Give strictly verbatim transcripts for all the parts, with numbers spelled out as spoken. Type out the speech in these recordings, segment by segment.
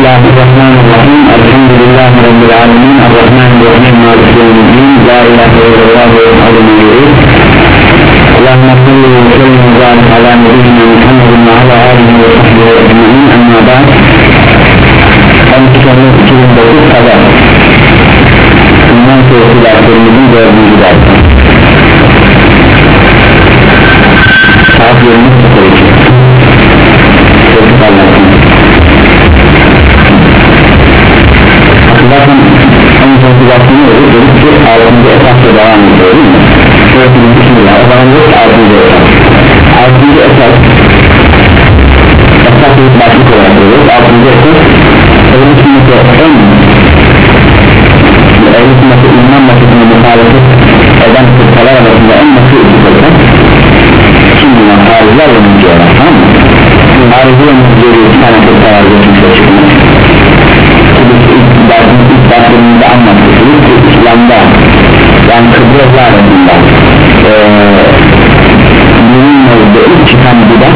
Bismillahirrahmanirrahim. Elhamdülillahi Rabbil alemin. Errahmanirrahim. Maliki yevmiddin. La ilahe illallah ve yuhadimul Allahümme salli ve sellem ve barik ala nebiyyina Muhammedin ve ala alihi ve sahbihi ecmaîn. Amma ba'd. on iki Temmuz iki bin dokuz Pazar. İman Suresi derslerimizin dördüncü dersi. Saat yirmi sıfır iki. Çocuk anlatın. Bakın en son kulaklığı olur. Dedik ki altıncı esasla devam ediyor değil mi? Şöyle bir bismillah. O zaman yok ki altıncı esas. Altıncı esas esas bir başlık olarak veriyoruz. Altıncı esas Ehl-i Sünnet'e en Ehl-i Sünnet'e iman vakitine muhalefet eden kırkalar arasında en nasıl ikisi şimdi hariciler ve mücadele, tamam mı? Harici ve mücadele iki tane kırkalar geçmişe çıkmış. İlk derslerimizde anlattık ki İslam'da yani Kıbrıs arasında bilinmezde ilk çıkan bidat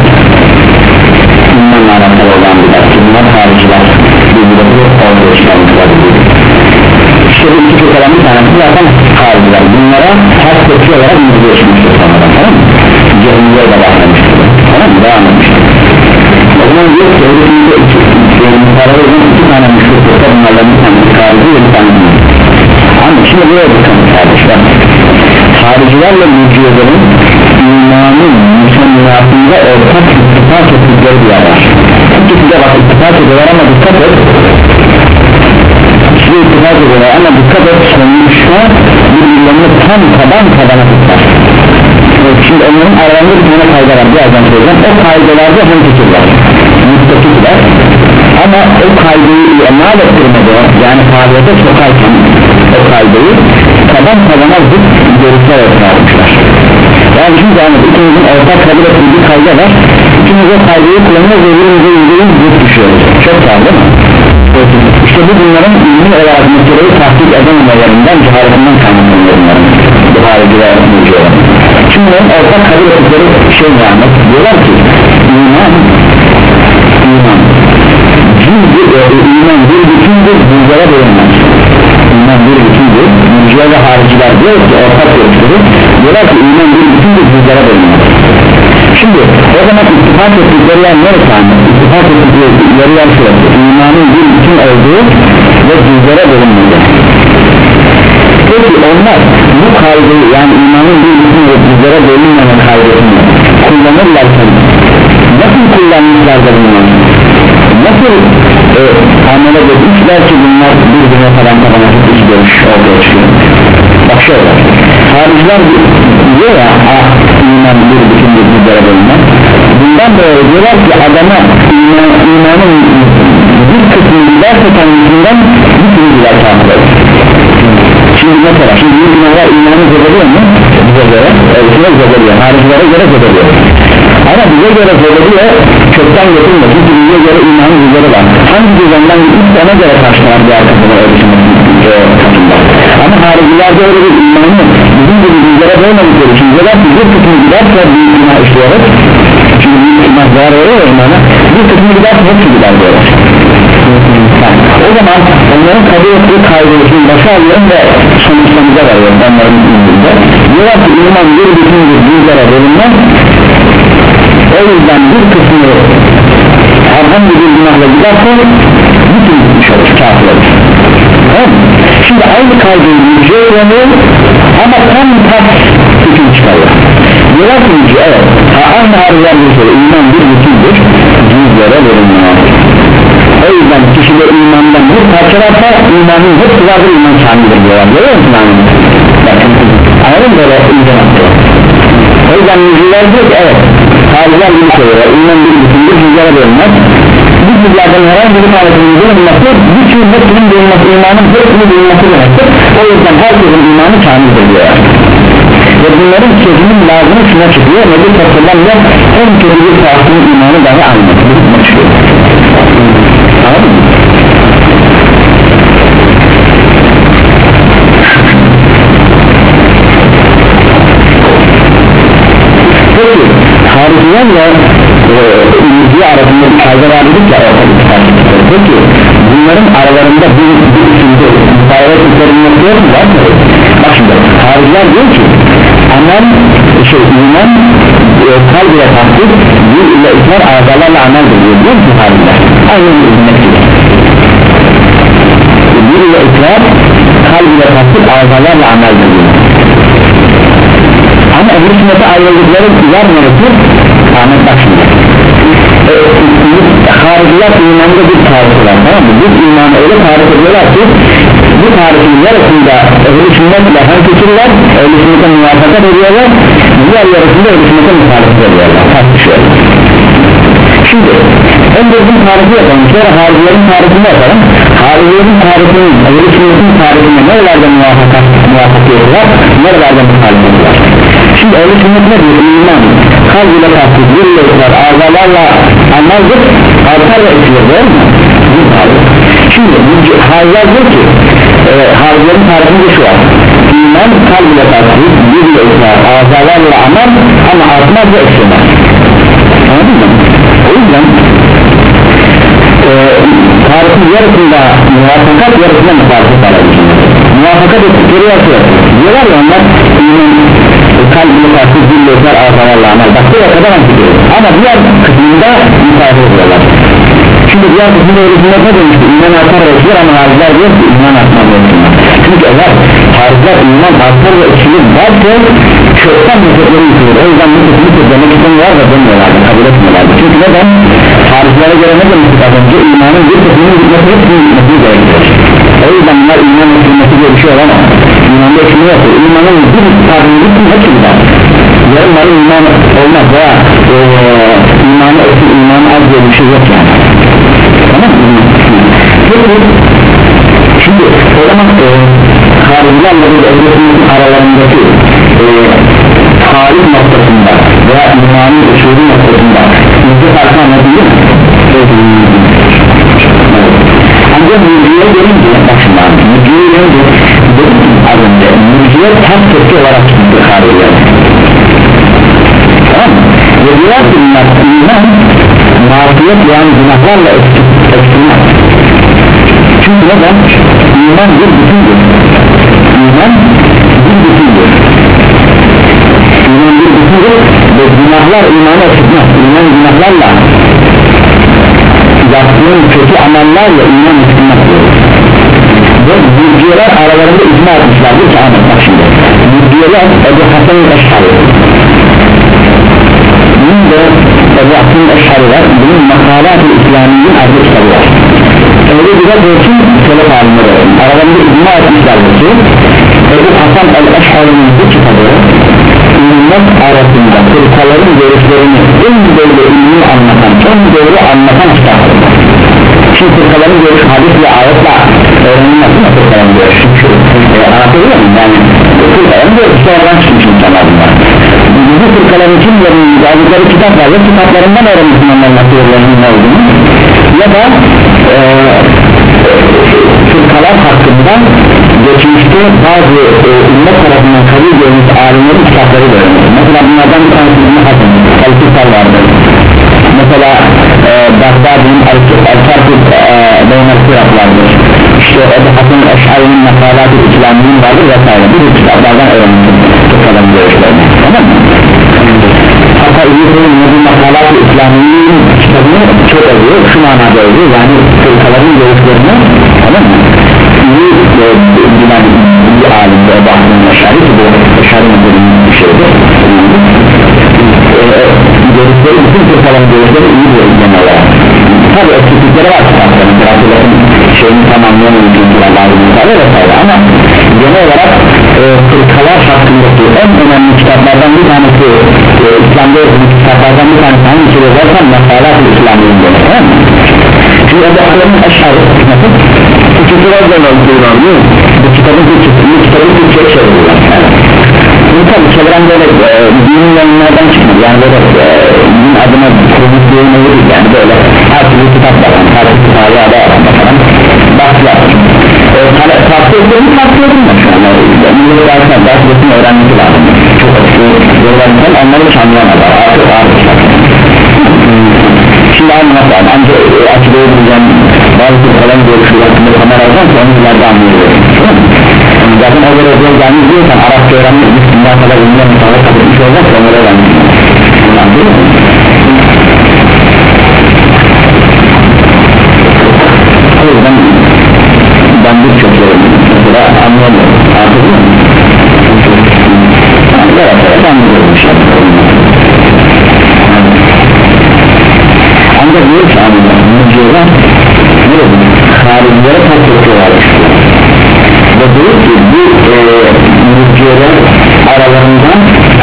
imanla alakalı olan bidat ki bunlar hariciler bir bidatı ortaya çıkarmışlar. İşte bu iki kırkaların bir tanesi zaten hariciler, bunlara her tepki olarak mücadele geçmiştir sonradan, tamam mı? Cehmiye de başlamıştır, tamam mı? Devam etmiştir. O zaman diyor ki öyle bir iki tane müşrikler bunlardan bir tanesi harici ve bir tanesi ama şimdi buraya bakalım kardeşler, haricilerle mücadelenin imanın müsemmatında ortak ittifak ettikleri bir yer var. İkisi de bak ittifak ediyorlar ama dikkat et ikisi de ittifak ediyorlar ama dikkat et sonuçta birbirlerini tam taban tabana tutar. Şimdi onların aralarında bir tane kayda var, birazdan söyleyeceğim. O kaydalarda hem fikirler müttefikler ama o kaydayı imal ettirmedi, yani faaliyete sokarken o kaydayı taban tabana zıt görüşler etmişler. Yani şimdi yani ikimizin ortak kabul ettiği bir kayda var, ikimiz o kaydayı kullanıyor ve birbirimize yüzdeyiz zıt düşüyoruz. Çok sağ değil mi? İşte bu bunların ilmi olarak meseleyi tahkik edememelerinden, cehaletinden kaynaklanıyor bunların bu hariciler mücadele. Şimdi ortak kabul ettikleri şey yani diyorlar ki iman iman cüzdür, e, iman bir bütündür, cüzlere bölünmez. İman bir bütündür, mücadele ve hariciler diyor ki ortak görüşleri diyorlar ki iman bir bütündür, cüzlere bölünmez. Şimdi o zaman ittifak ettikleri yer neresi anı? İttifak ettikleri yer şurası, imanın bir bütün olduğu ve cüzlere bölünmez. Peki onlar bu kaydıyı yani imanın bir bütün ve cüzlere bölünmeme kaydını kullanırlarken nasıl kullanmışlardır bunlar? Nasıl e, amele etmişler ki bunlar birbirine falan tabana hiç görüş ortaya çıkıyor? Bak şöyle, hariciler diyor ya iman bir bütün bir cüzlere bölünmez. Bundan böyle diyorlar ki adama iman, imanın bir kısmını giderse kendisinden bütün gider tanrılar. Şimdi mesela, şimdi bir günahlar imanı zedeliyor mu? Bize göre, elçine zedeliyor, haricilere göre zedeliyor. Ama bize göre zedeliyor, kökten getirmiyor, çünkü bize göre imanı zedeli var. Hangi düzenden gitmişse ona göre karşılar bir arkasına ölçümün katında. Ama haricilerde öyle bir imanı bizim gibi bizlere bölmedikleri için diyorlar ki bir kısmı giderse büyük günah işliyoruz. Çünkü büyük günah zarar veriyor imana, bir kısmı giderse hepsi gider diyorlar. O zaman onların kabul ettiği kaydını başa alıyorum ve sonuçlarımıza varıyorum onların üstünde. Diyorlar ki iman bir bütün bir yüzlere bölünmez. O yüzden bir kısmı herhangi bir günahla giderse bütün gitmiş olur, kafir olur. Evet. Şimdi aynı kaydını yüzlere ama tam ters hüküm çıkarıyor. Diyorlar ki evet, aynı harcar bir şey, iman bir bütündür, yüzlere bölünmez. O yüzden kişide imandan bir parça varsa imanın hepsi vardır, iman kamildir diyorlar. Görüyor musun anlamı? Bakın, anladın böyle iman atıyor. O yüzden mücadele diyor ki evet, hariciler bir şey var, iman bir bütündür, cüzlere bölünmez. Bu cüzlerden herhangi bir tanesinin bulunması, bütün hepsinin bulunması, imanın hepsinin bulunması demektir. O yüzden herkesin imanı kamildir diyorlar. Ve bunların sözünün lazımı şuna çıkıyor, Nebi Tasarlan'da en kötü bir sahasının imanı dahi almak. Bu hükme çıkıyor. Anladın mı? Peki haricilerle e, ilgi arasında bir kayda var dedik ya. Peki aralarında bir bir şimdi müsaade ettiklerini yok mu? Bak şimdi hariciler diyor ki amel şey iman e, kalb ile tasdik bir ile ikrar azalarla ameldir diyor diyor ki hariciler aynı hizmet gibi bir ile ikrar kalb ile tasdik azalarla ameldir diyor ama ehl-i sünnete ayrıldıkları yer neresi? Ahmet bak şimdi e, hariciler imanda bir tarifi var tamam mı? Biz imanı öyle tarif ediyorlar ki bu tarifin yarısında ehl-i sünnetle hem fikirler ehl-i sünnete muvafakat ediyorlar diğer yarısında ehl-i sünnete muhalefet ediyorlar tartışıyorlar şimdi önce bizim tarifi yapalım sonra haricilerin tarifini yapalım haricilerin tarifinin ehl-i sünnetin tarifine nerelerde muvafakat muvafakat var nerelerde muhalefet var şimdi ehl-i sünnet ne diyor iman kalb ile tasdik bir ile ikrar azalarla anlardık artar ve eksilir değil mi? Şimdi hariciler diyor ki e, haricilerin tarifinde şu var iman kalb ile tasdik bir ile ikrar azalarla amel ama artmaz ve eksilmez anladın mı? O yüzden e, tarifin yarısında muvafakat yarısında muvafakat alabilir muvafakat ettikleri yapıyor diyorlar ya onlar iman kalb ile tasdik bir ile ikrar azalarla amel bak buraya kadar anlıyor ama diğer kısmında müsaade ediyorlar şimdi diğer kısmında öğretimler ne demişti iman artar ve eksilir ama hariciler diyor ki iman artmaz ve eksilmez çünkü eğer hariciler iman artar ve eksilir derse çoktan mezhepleri yıkılır o yüzden mezhepleri demek istemiyorlar ve demiyorlardı kabul etmiyorlardı çünkü neden haricilere göre ne demiştik az önce imanın bir kısmının gitmesi hepsinin gitmesi gerekiyor o yüzden bunlar iman eksilmesi diye bir şey olamaz imanda eksilme yoktur imanın bir kısmının gitmesi hepsi gider yarınları iman olmaz veya e, imanı eksil imanı az diye bir şey yok yani tamam mı? Peki şimdi o zaman e, haricilerle bir evresinin aralarındaki e, tarih noktasında veya imanın usulü noktasında yüzde farkı anlatılır mı? Ancak müziğe gelince başında müziğe gelince dedim ki az önce müziğe ters tepki olarak çıktı hariciler tamam mı? Ve diğer bunlar iman mağduriyet yani günahlarla eksilmez çünkü neden? İman bir bütündür iman bir bütündür iman bir bütündür ve günahlar imanı eksilmez iman günahlarla yaptığın kötü amellerle iman eksilmez ve mürciyeler aralarında icma etmişlerdir ki Ahmet bak şimdi mürciyeler Ebu Hasan-ı Eşhari bunun da Ebu Hasan-ı Eşhari var bunun makalat-ı İslami'nin adlı kitabı var öyle bir de için selef alimleri aralarında icma etmişlerdir ki Ebu Hasan el-Eşhari'nin bu kitabı ümmet arasında fırkaların görüşlerini en böyle ilmi anlatan en doğru anlatan kitaptır şimdi fırkaların görüş hadisle ayetle öğrenilmez mi fırkaların görüş çünkü e, anlatabiliyor muyum yani fırkaların görüşü oradan çıkmış insanlar bunlar bu fırkaların kimlerin yazdıkları kitap var ya kitaplarından öğrenmişsin onların nasıl ne olduğunu ya da e, fırkalar hakkında geçmişte bazı e, ümmet tarafından kabul görmüş alimlerin kitapları görmüş mesela bunlardan bir tanesi İbn Hasan El-Kitab vardır mesela e, Bagdadi'nin El-Farkut Beynel Firak vardır işte Ebu Hasan Eş'ari'nin Makalat-ı İslami'nin vardır vesaire bu kitaplardan öğrenmişsin fırkaların görüşlerini tamam mı? hatta İbn-i bu Makalat-ı İslami'nin kitabını çok övüyor şu manada övüyor yani fırkaların görüşlerini tamam mı? iyi bilen bir alimde Ebu Hasan Eş'ari ki bu Eş'ari'nin bir şeydir görüşleri bütün fırkaların görüşleri iyi bir genel olarak tabi eksiklikleri var kitapların bırakıların şeyini tamamlayan ülkeler bazı misali vesaire ama genel olarak e, fırkalar hakkındaki en önemli kitaplardan bir tanesi e, İslam'da yazılı kitaplardan bir tanesi hangisi yazarsan Makalat-ı İslami'nin denir tamam mı? Şimdi Ebu Hasan Eş'ari nasıl? Bu kitaplar da var değil mi? Bu kitabın Türkçesini kitabın Türkçe'ye çeviriyorlar bunu tabi çeviren böyle e, dinin yayınlardan çıkmıyor yani böyle e, din adına kurulmuş bir yayın olur yani böyle her türlü kitap var her türlü tarihi adı var falan baktılar farklı olduğunu farklı olduğunu şu an millet dersine ders resmi öğrenmesi lazım çok açık yollarından onları hiç anlayamadılar artık ağırlıklar şimdi anlamak lazım ancak açık olabileceğim bazı kurtalan görüşleri hakkında kamera alacağım ki onu ileride anlayabilirim. Zaten o göre zor gelmiş diyorsan Arapça öğrenmek üstünden kadar ünlüyen insanlar kapatmış olacaksa onları öğrenmiş. Anladın mı? O yüzden ben birçok yerim mesela anlayamıyorum. Anladın mı? Evet, evet anlıyorum bir şey. Ancak diyor ki anlayalım, mücadele ne olur? Haricilere çok yapıyorlar. Ve diyor ki bu mücadele aralarından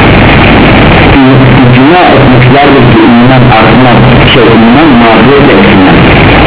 icma etmişlerdir ki iman artmaz, şey iman mağduriyet etsinler.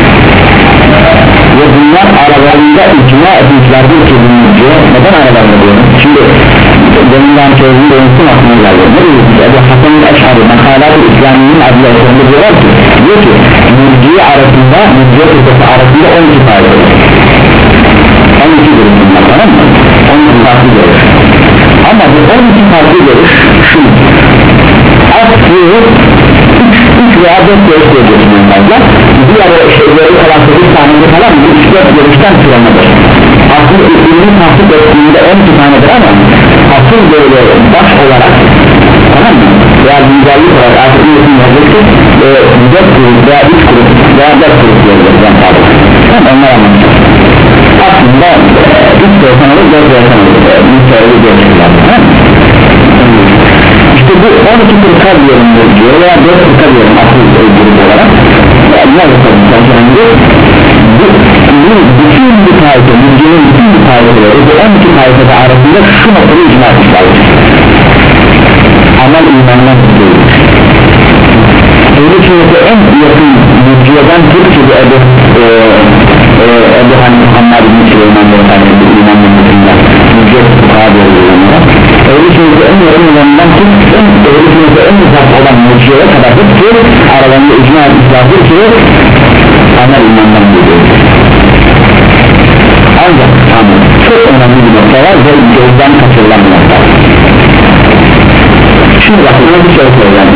Ve bunlar aralarında icma etmişlerdir ki bu mücadele neden aralarında diyorum? Şimdi deminden söylediğim dönüşüm aklına geldi. Ne diyor ki? Ebu Hasan'ın Eş'ari Makalat-ı İslami'nin adıyla sonunda diyorlar ki diyor ki mürciye arasında mürciye kısası arasında on iki fayda on iki görüşümler, tamam mı? on iki farklı görüş ama bu on iki farklı görüş şu aslı üç veya dört görüş görüyorsun fazla diğer şeyleri kalan sekiz tanesi falan bu üç dört görüşten türemedir. Aslında ilmin tahsil ettiğinde on iki tanedir ama asıl böyle baş olarak, tamam mı? Veya güzellik olarak artık ilmin yazısı dört grup veya üç grup veya dört grup diyoruz ben tabi. Onlar anlatacağım. Aslında üç görsen olur, dört görsen olur. Müteahhidi görüşürler. İşte bu on iki kırka diyorum diyor veya dört kırka diyorum asıl grup olarak. Ne yapalım sanki bu, bu bütün bir tayfa, mücadelenin bütün bir tayfaları bu on iki tayfada arasında şu noktada icma etmişlerdir. Amel imandan tutuyor. Öyle ki en yakın mücadeleden Türkçe bir Ebu Ebu Hani Muhammed bin Süleyman Beyefendi imandan tutuyorlar. Mücadele tutuğa doğruyorlar. Öyle ki en yakın olanından Türkçe öyle ki en uzak olan mücadeleye kadar Türkçe aralarında icma etmişlerdir ki amel imandan tutuyor. Ancak tamam, çok önemli bir nokta var ve gözden kaçırılan bir nokta. Şimdi bak, buna bir şey söyleyeyim.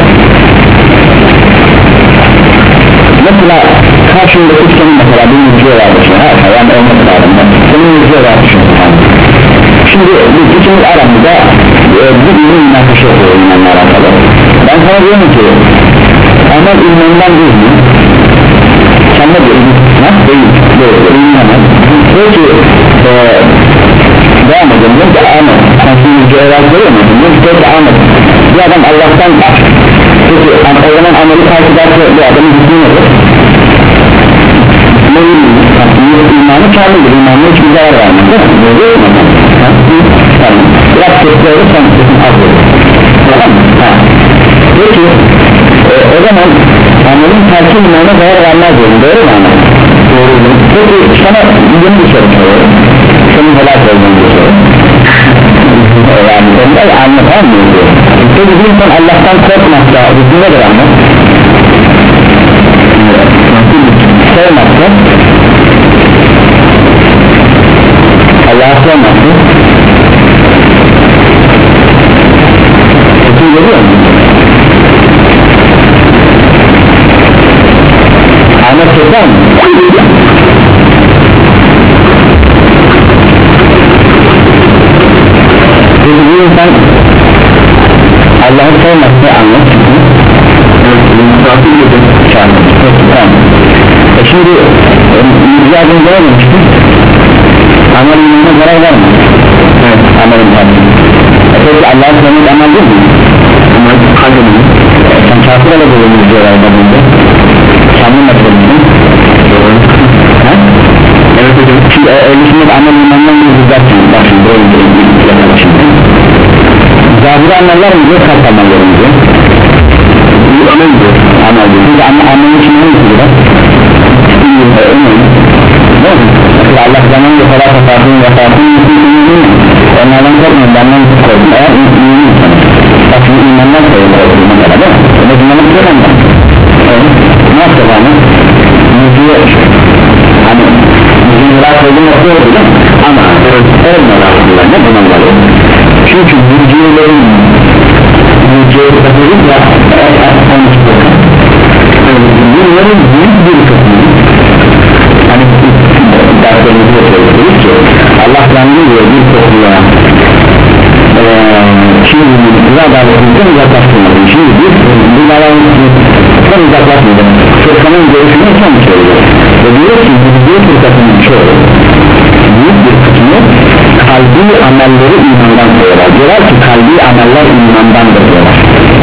Mesela karşımdaki senin mesela bir müziğe var düşün, her yani olması lazım. Senin müziğe var düşün. Şimdi biz ikimiz aramızda e, bir ürün münakaşa yapıyor imanla alakalı. Ben sana diyorum ki, amel imandan değil mi? Sen ne diyorsun? Nasıl değil? Değil, imandan. Peki e, devam edelim diyorum ki Ahmet sen şimdi müziğe var görüyor musun? Diyorum ki Ahmet bir adam Allah'tan var. Peki o zaman ameli takip ederse bu adamın hükmü nedir? Ne imanı kârlıdır, imanı hiçbir zarar vermez değil mi? Ne diyor mu? Biraz kötüleri sen kesin az olur. Tamam mı? Peki e, o zaman amelin tersi imana zarar vermez diyorum, doğru mu amel? Doğru. Peki sana yeni bir soru soruyorum. Senin helal olduğunu bir soru. Yani onda anlatamam mı diyor? Peki bir insan Allah'tan korkmakta hükmü nedir anlat? Sevmekte Allah'a sevmekte hükmü görüyor musun? Ahmet Sultan mı? Peki bir insan Allah'ı sevmekte anlat e şimdi mücadele verememişti amel imanına zarar vermez evet amelin tabi e peki Allah'ı sevmek amel değil mi? amel kalbi mi? E sen kafir olabilir mücadele bulundu kendin yapabilirsin evet hocam şimdi öyle şimdi amel imanından bir güzelsin bak şimdi böyle bir yakala şimdi zahiri ameller mi diyor kalp amelleri mi diyor? bu amel diyor amel diyor çünkü amelin için ne diyor? Mesela Allah zamanında kadar kapardığın vefatın onlardan korkmayın benden korkun eğer iyiyim bak şimdi imandan koyuyor mesela değil mi? Öyle dinlemek yok ondan ne yapacak ama? Müziğe hani müziğin rahat olduğu nokta oldu değil mi? Ama olma rahatlılar ne bundan var çünkü müziğilerin müziğe takılır ya bunların büyük bir kısmı hani Allah davetini uzaklaştırmadın. Şimdi biz bu davetini uzaklaşmadın. Fırkanın görüşünü son söylüyor ve diyor ki bu fırkasının çoğu büyük bir kısmı kalbi amelleri imandan koyuyorlar. Diyorlar ki kalbi ameller imandandır diyorlar.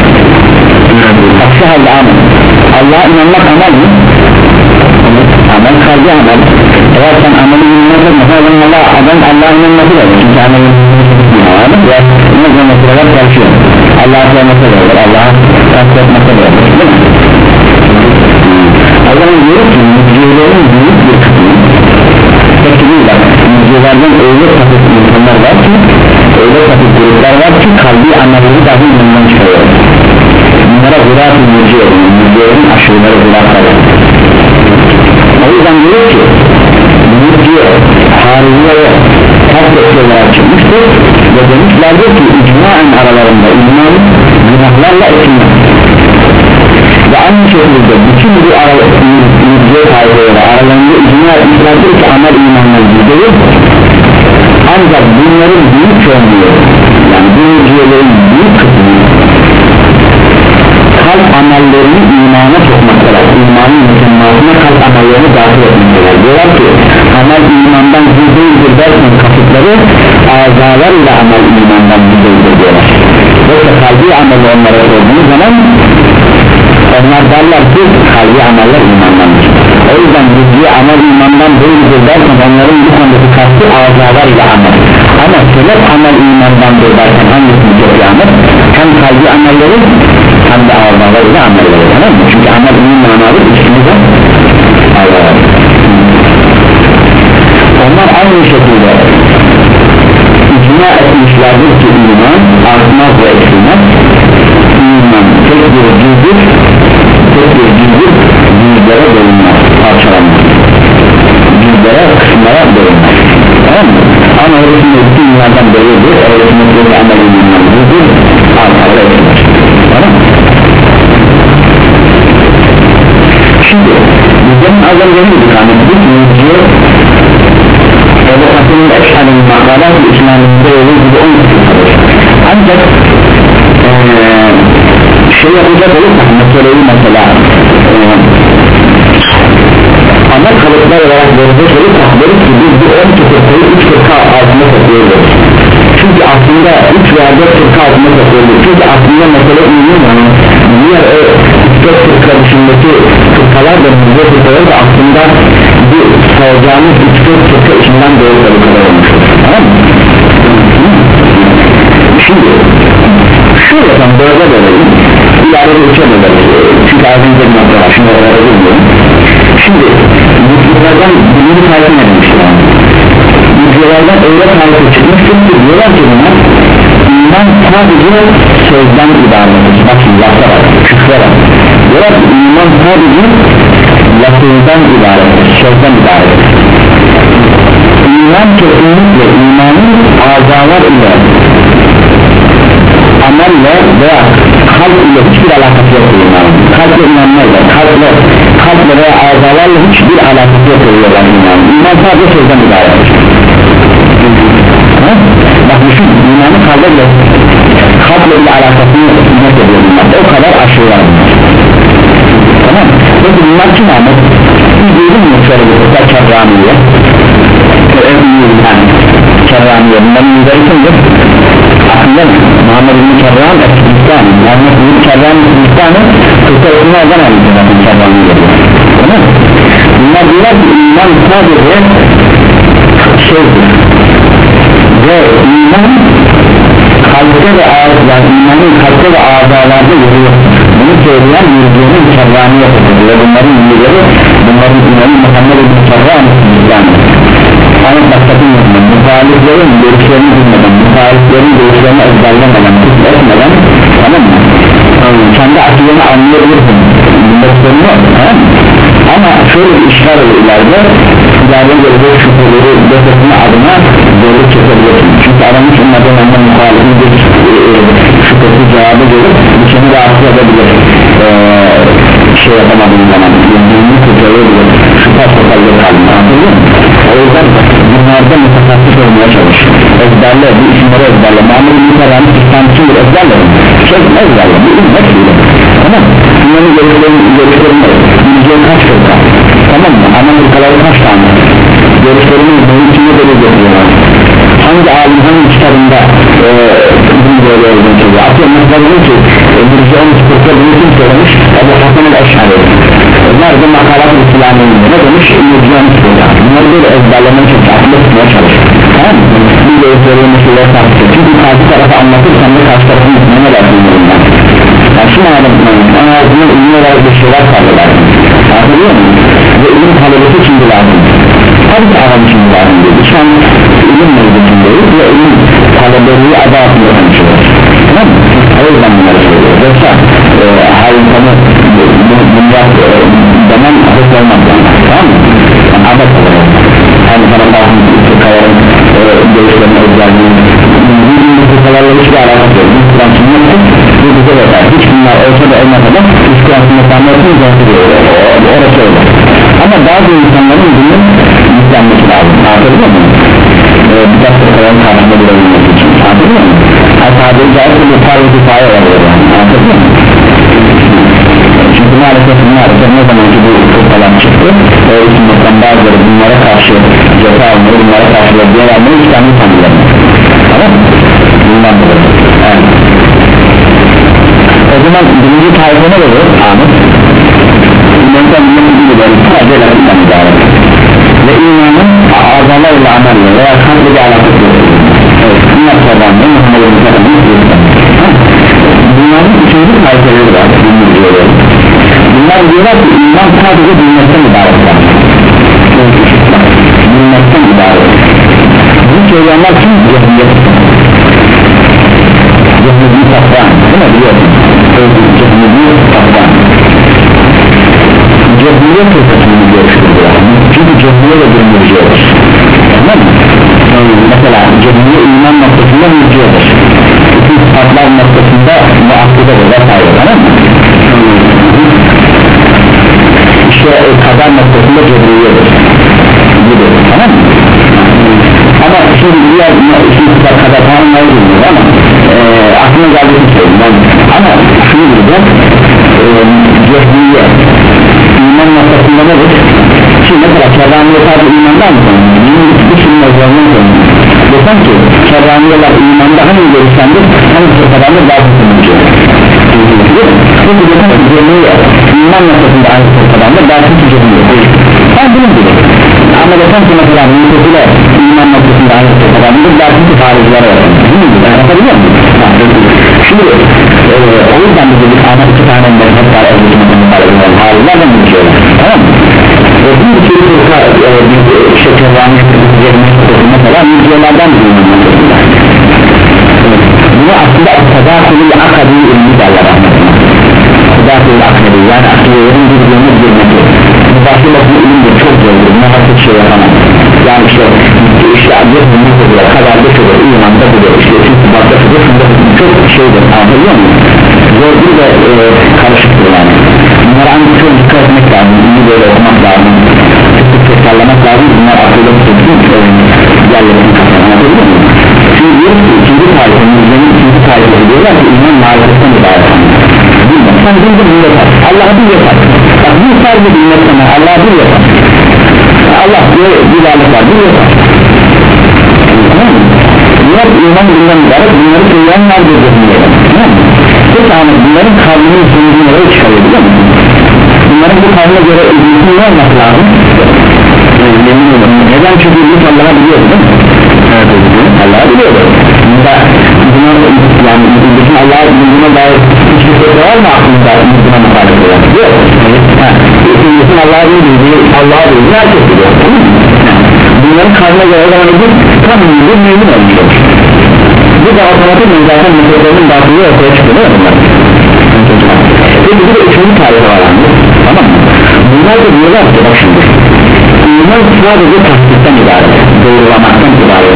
Aksi halde amel Allah'a inanmak amel mi? Amel kalbi amel. Eğer sen ameli inanmak mesela Allah adam Allah'a inanması da çünkü ameli inanmak ve inanmak meseleler karışıyor. Allah'a sevmesi de olur, Allah'a kastetmesi de olur, değil mi? O zaman diyor ki mücadelerin büyük bir kısmı peki değil bak mücadelelerden öyle sapık insanlar var ki öyle sapık gruplar var ki kalbi amelleri dahi bundan çıkıyor. Bunlara hırat-ı mücadelerin mücadelerin aşırıları hıratları. O yüzden diyor ki mücadele hariye kalp etkiler çıkmıştır ve demişlerdir ki icmaen aralarında iman günahlarla etkilmek ve aynı şekilde bütün bu mücadele tayfaları aralarında icma etmişlerdir ki amel imanla değil ancak bunların büyük çoğunluğu yani bu mücadelelerin büyük kısmı kalp amellerini imana sokmaktalar, imanın mükemmelatına kalp amellerini dahil etmekteler. Diyorlar ki amel imandan yüzdeyizdir derken kasıtları azalar ile amel imandan yüzdeyizdir diyorlar. Yoksa kalbi ameli onlara sorduğunuz zaman onlar derler ki kalbi ameller imandandır. O yüzden yüzdüğü amel imandan değildir derken onların bu konudaki kastı azalar ile amel. Ama sebep amel imandandır derken hangisini çok yanır? Hem kalbi amelleri hem de azalar ile amelleri, tamam mı? Çünkü amel iman manadır, ikimiz de azalar. Onlar aynı şekilde icma etmişlerdir ki iman artmaz ve eksilmez. İman tek bir cüzdür, tek bir cüzdür, cüzlere bölünmez, parçalanmaz. Cüzlere, kısımlara bölünmez, tamam mı? Ama öylesinde bütün dünyadan belirdir, öylesinde bir amel imandan cüzdür, artar ve eksilmez, tamam mı? Şimdi bizden az önce bir kanıtlık müziğe Ebu Hasan'ın eşhalinin makalat-ı İslam'ında olduğu gibi on tutuyor. Ancak ee, şey yapacak olursak meseleyi mesela ee, ana kalıplar olarak verecek olursak deriz ki biz bu on tutuyu üç kırka altında tutuyoruz. Çünkü aslında üç veya dört kırka altında tutuyoruz. Çünkü aslında mesele ünlüyor yani diğer o dört kırka dışındaki kırkalar da müze kırkalar da aslında bu soracağımız üç dört kırka içinden doğru kırkalar olmuştur, tamam mı? Şimdi şöyle tam böyle bölelim ileride üçe bölelim çünkü ağzınıza bir nokta var şimdi oralara bilmiyorum. Şimdi müziklerden birini tarifi ne demişler? Müziklerden öyle tarifi çıkmıştır ki diyorlar ki bunlar iman sadece sözden ibarettir. Bak şimdi laflar var, küfler var. Diyorlar ki iman sadece lafızdan ibarettir, sözden ibarettir. İman kesinlikle imanın azalar ile amelle veya kalp ile hiçbir alakası yok imanın. Kalple inanmayla, kalple, kalple veya azalarla hiçbir alakası yok diyorlar imanın. İman sadece sözden ibarettir. Bak düşün, imanın kalple kalple ile alakasını net ediyor bunlar. O kadar aşırı var. Tamam mı? Peki bunlar kim Ahmet? Bir duydun mu şöyle bir kısa Kerramiye? Yani Kerramiye bunların lideri kimdir? Aslında Muhammed İbni Kerram Esbistan Muhammed İbni Kerram Esbistan'ı kısa okuma oradan almıştır zaten Kerramiye. Tamam mı? Bunlar diyorlar ki iman sadece şeydir ve iman kalpte ve ağız yani imanın kalpte ve ağzalarda yeri yoktur. Bunu söyleyen yüzünün Kerramiye yapılır ve bunların lideri bunların imanı Muhammed İbni Kerram Esbistan'ı. Ama başkasın yapmadan, muhaliflerin görüşlerini bilmeden, muhaliflerin görüşlerini ezberlemeden, tutmasmadan, tamam mı? Kendi akılını anlayabilirsin, bilmeklerini yok, tamam mı? Ama şöyle bir işler olur ileride, ileride gelecek şüpheleri defetme adına doğru çekebilirsin. Çünkü adam hiç onlardan ondan muhalifin bir şüphesi cevabı gelip içini rahatsız edebilir. Ee, şey yapamadığın zaman, yüzünü kurtarabilir, şüphe sokalıyor kalbine, anladın mı? O yüzden bunlarda mutakassit olmaya çalışıyor. ezberle, bu isimleri ezberle, Muhammed bin Muharrem'in İslam kimdir ezberle, şey ezberle, bu ümmet değil, tamam mı? Bunların görüşlerini, görüşlerini, bileceği kaç fırka, tamam mı? Ana fırkaları kaç tane, görüşlerini bunun içinde belirliyorlar, hangi alim, hangi kitabında e, bunu böyle olduğunu söylüyor, atıyorum mesela diyor ki, birisi on üç fırka bunu kim söylemiş, Ebu Hasan el-Eşhari, nerede makalat İslamiyinde ne demiş, İngilizce'nin söylüyor, bunları böyle ezberlemeye çalışıyor, aklında tutmaya çalışıyor, tamam mı? Bir görüşleri mesela tartışıyor, çünkü karşı tarafı anlatırsan da karşı tarafın mutluğuna versin bundan, yani şu anlatmayın, ama ağzından ünlü olarak bir şeyler kalırlar, anlatabiliyor muyum? Ve ilim talebesi şimdi lazım, tabii ki adam için lazım değil, şu an ilim mevzusundeyiz ve ilim talebeliği adı altında konuşuyoruz, tamam mı? O yüzden bunları söylüyoruz, yoksa e, her insanı bunlar e, demem hoş olmaz yani, tamam mı? Yani adet olarak aynı zamanda fırkaların e, görüşlerine özelliği bu fırkalarla hiçbir alakası yok, bu Kur'an sünnettir, bu bize yeter, hiç bunlar olsa da olmasa da hiç Kur'an sünnetlerine ötürüyor, orası öyle. Ama bazı insanların bunun yüklenmesi lazım, anlatabiliyor muyum? Ee, bir de fırkaların karşısında durabilmesi için, anlatabiliyor muyum? Yani tabiri caizse bu farz-ı kifaya oluyor yani, anlatabiliyor muyum? Çünkü maalesef maalesef ne zaman ki bu fırkalar çıktı, o hükümetten bazıları bunlara karşı cephe almayı, bunlara karşı reddiye vermeyi İslam'ı tanıyorlar, tamam mı? Bundan dolayı, evet. O zaman birinci tarife ne olur? Ahmet İmamdan birinci gibi böyle sadece lafından ibaret ve imanın azamlar ile amelle veya kalbi ile alakası yok. Evet, bunlar sordanlı Muhammed'in Muhammed'in bunların üçüncü tarifeleri var, bilmiyorum. Bunlar diyorlar ki iman sadece bilmekten ibaret var, bilmekten ibaret. Bu söyleyenler kim? Cehmiyet Cehmiyet Safran, değil mi? Biliyorsun Cehmiyet Safran Cehmiye fırsatını görüştürüyor, çünkü cehmiye de bir mürciyedir, tamam mı? Mesela cehmiye iman noktasında mürciyedir, bütün sıfatlar noktasında muakkidedir vesaire, tamam mı? İşte e, kadar noktasında cebriyedir gibi, tamam mı? Ama şimdi diğer şimdi kadar tamamları bilmiyor ama e, aklıma geldiğini söyleyeyim ama şunu bileceğim, e, cehmiye iman noktasında nedir? Şimdi mesela kerramiye sadece imandan mı konuşuyor? Yeni düşünün özelliğini konuşuyor. Desem ki kerramiyeler imanda hangi görüşlendir? Hangi fırkadandır daha tutunmuyor? Çünkü desem ki cehmiye iman noktasında hangi fırkadandır daha tutunmuyor? Ben bunun gibi. Ama desem ki mesela mülketiyle iman noktasında hangi fırkadandır daha tutunmuyor? Hariciler olsun. Ben yapabiliyor muyum? Şimdi e, o yüzden de dedik ama iki tane mezhep var evlilikten haricilerden geçiyorlar, tamam mı? Ve bu iki fırka e, bir şekerlerini yerine mesela müziyelerden bulunmaktadır. Bunu aslında tedakülü akadi ilmi derler anlatmak. Tedakülü akadi yani akiyelerin birbirine girmesi. Bu başlı bakımı ilimdir, çok zordur, buna artık şey yapamam. Yani işte işte adres bunu koyuyor, kaderde şudur, imanda budur, işte çünkü bakta şudur, şunda çok şeydir, anlıyor musun? Zordur ve e, karışıktır yani. Bunlara ancak çok dikkat etmek lazım, iyi böyle okumak lazım, tık tık sallamak lazım, bunlar akılda tutulsun, yerlerini kapamak, anlıyor musun? Çünkü diyoruz ki ikinci tarifinin, izlenin ikinci tarifleri diyorlar ki iman marifetten ibaret. Bilmem, sen bildin bir yeter, Allah'a bir yeter. Bak bir sadece bilmekten Allah'a bir yeter. Allah diyor bir varlık var, bir yeter. Tamam mı? Bunlar iman bilmem ibaret, bunları söyleyen vardır diyorlar. Tamam mı? Peki ama bunların kavminin sunduğu nereye çıkarıyor biliyor musun? Bunların bu kavmine göre ilgisinin ne olması lazım? Neden? Çünkü ilgisi Allah'a biliyordu değil mi? Evet, Allah'a biliyordu. Bunda buna yani ilgisinin Allah'a bildiğine dair hiçbir şey var mı aklında ilgisine muhalefet olan? Yok. İlgisinin Allah'a bildiği, Allah'a bildiği herkes biliyor. Bunların kavmine göre olan ilgisi tam ilgisi mümin olmuş olur. Bu da otomatik zaten meselelerin batılığı ortaya çıkıyor değil mi? Peki bir de üçüncü tarihi var anlı, tamam mı? Bunlar da diyorlar ki bak şimdi iman sadece tasdikten ibaret, doğrulamaktan ibaret.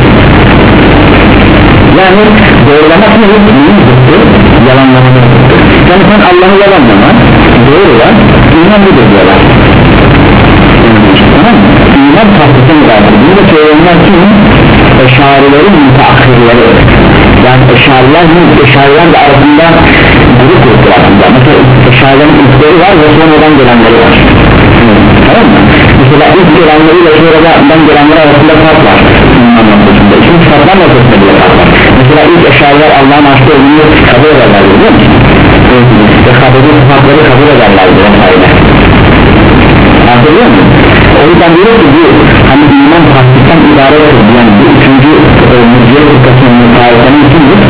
Yani doğrulamak ne? Neyin zıttı? Yalanlamak zıttı. Yani sen Allah'ı yalanlaman, doğrular, iman budur diyorlar. Tamam mı? İman tasdikten ibaret. Bunu da söyleyenler kim? Eşarilerin müteahhirleri, yani eşariler eşariler de arasında grup gruplar aslında. Mesela eşarilerin ilkleri var ve sonradan gelenleri var. Tamam mı? Mesela ilk gelenleri ile sonradan gelenler arasında fark var. Şimdi kitaplar noktasında bile fark var. Mesela ilk eşariler Allah'ın aşkı olduğunu kabul ederler, biliyor musun? Ve kabul sıfatları kabul ederler diye sayıda. Anlıyor musun? O yüzden diyor ki bu hani iman tasdikten ibaret ediyor. Yani bu üçüncü mücadele fırkasının mukavemenin içindir.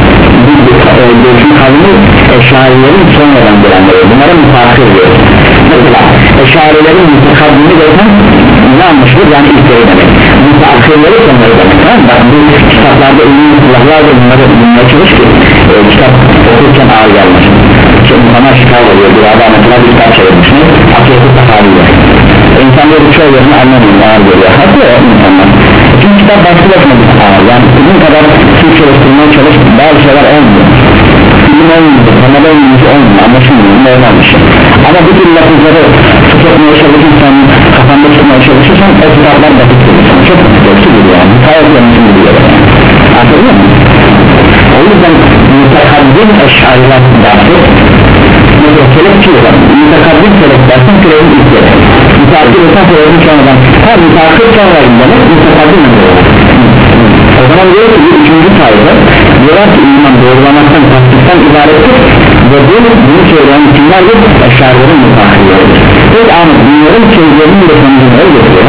Bu görüşün kavmi eşarilerin sonradan gelenleri, bunlara müteahhir diyor. Mesela eşarilerin mütekaddimi derken ne anlaşılır? Yani ilkleri demek. Müteahhirleri sonları demek. Tamam mı? Bak bu kitaplarda ünlü kulaklarla bunları bulmaya çalış ki e, kitap okurken ağır gelmesin. Şimdi insanlar şikayet oluyor. Bir adam mesela bir kitap çevirmiş. Akiyeti tahaliyle. İnsanlar bu çoğu yerini anlamıyor, ağır geliyor. Haklı o insanlar. Çünkü kitap başlı başına bir ağır. Yani bunun kadar Türk çalıştırmaya çalış, bazı şeyler olmuyor. Bilim olmuyor, temel olmuyor, olmuyor, anlaşılmıyor, normal bir şey. Ama bu tür lafızları tutmaya çalışırsan, kafanda tutmaya çalışırsan o kitaplar basit geliyor. Çok basit geliyor yani, hayat yanlışın geliyor. Anladın mı? O yüzden mütekaddim eşariler dersi, mesela kelepçi olan, mütekaddim kelep dersin, kelebin ilkleri. Müteakil olsan kelebin sonradan, ha müteakil sonradan demek, mütekaddim oluyor. O zaman diyor ki bir üçüncü sayıda diyorlar ki iman doğrulamaktan, tasdikten ibarettir ve bu bunu söyleyen kimlerdir? Eşarilerin müteahhirleridir. Peki Ahmet bunların sözlerinin de sonucunu getiriyor.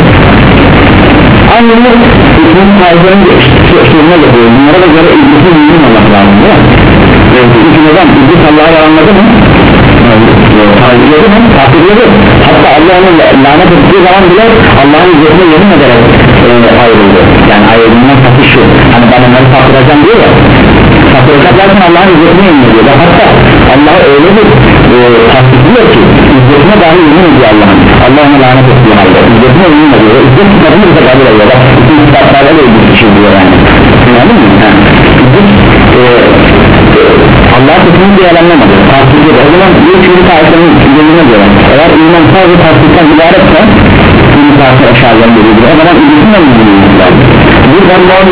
Aynı üçüncü sayıların sözüne getiriyor. Bunlara da göre ilgisi mümin olmak lazım değil mi? Çünkü neden? İlgis Allah'a yalanladı mı? Takdirledi mi? Takdirledi. Hatta Allah onu lanet ettiği zaman bile Allah'ın üzerine yemin ederek e, ayrıldı. Yani ayrılığından kasıt şu, hani ben onları saptıracağım diyor ya, saptıracak derken Allah'ın üzerine yemin ediyor. Hatta Allah'ı öyle bir e, tasdiklıyor ki üzerine dahi yemin ediyor Allah'ın. Allah onu lanet ettiği halde üzerine yemin ediyor. İzzet kitabını bize kabul ediyor. Bak bütün kitaplarla da ilgili bir şey diyor yani. Anladın mı? Yani, İzzet e, Allah kesinlikle yalanlamadı. Tasdikleri. O zaman bir üçüncü tarihinin gözüne göre eğer iman sadece tasdikten ibaretse bir tarih eşarların biridir. O zaman ilgisini de bilmiyoruz lazım. Buradan doğru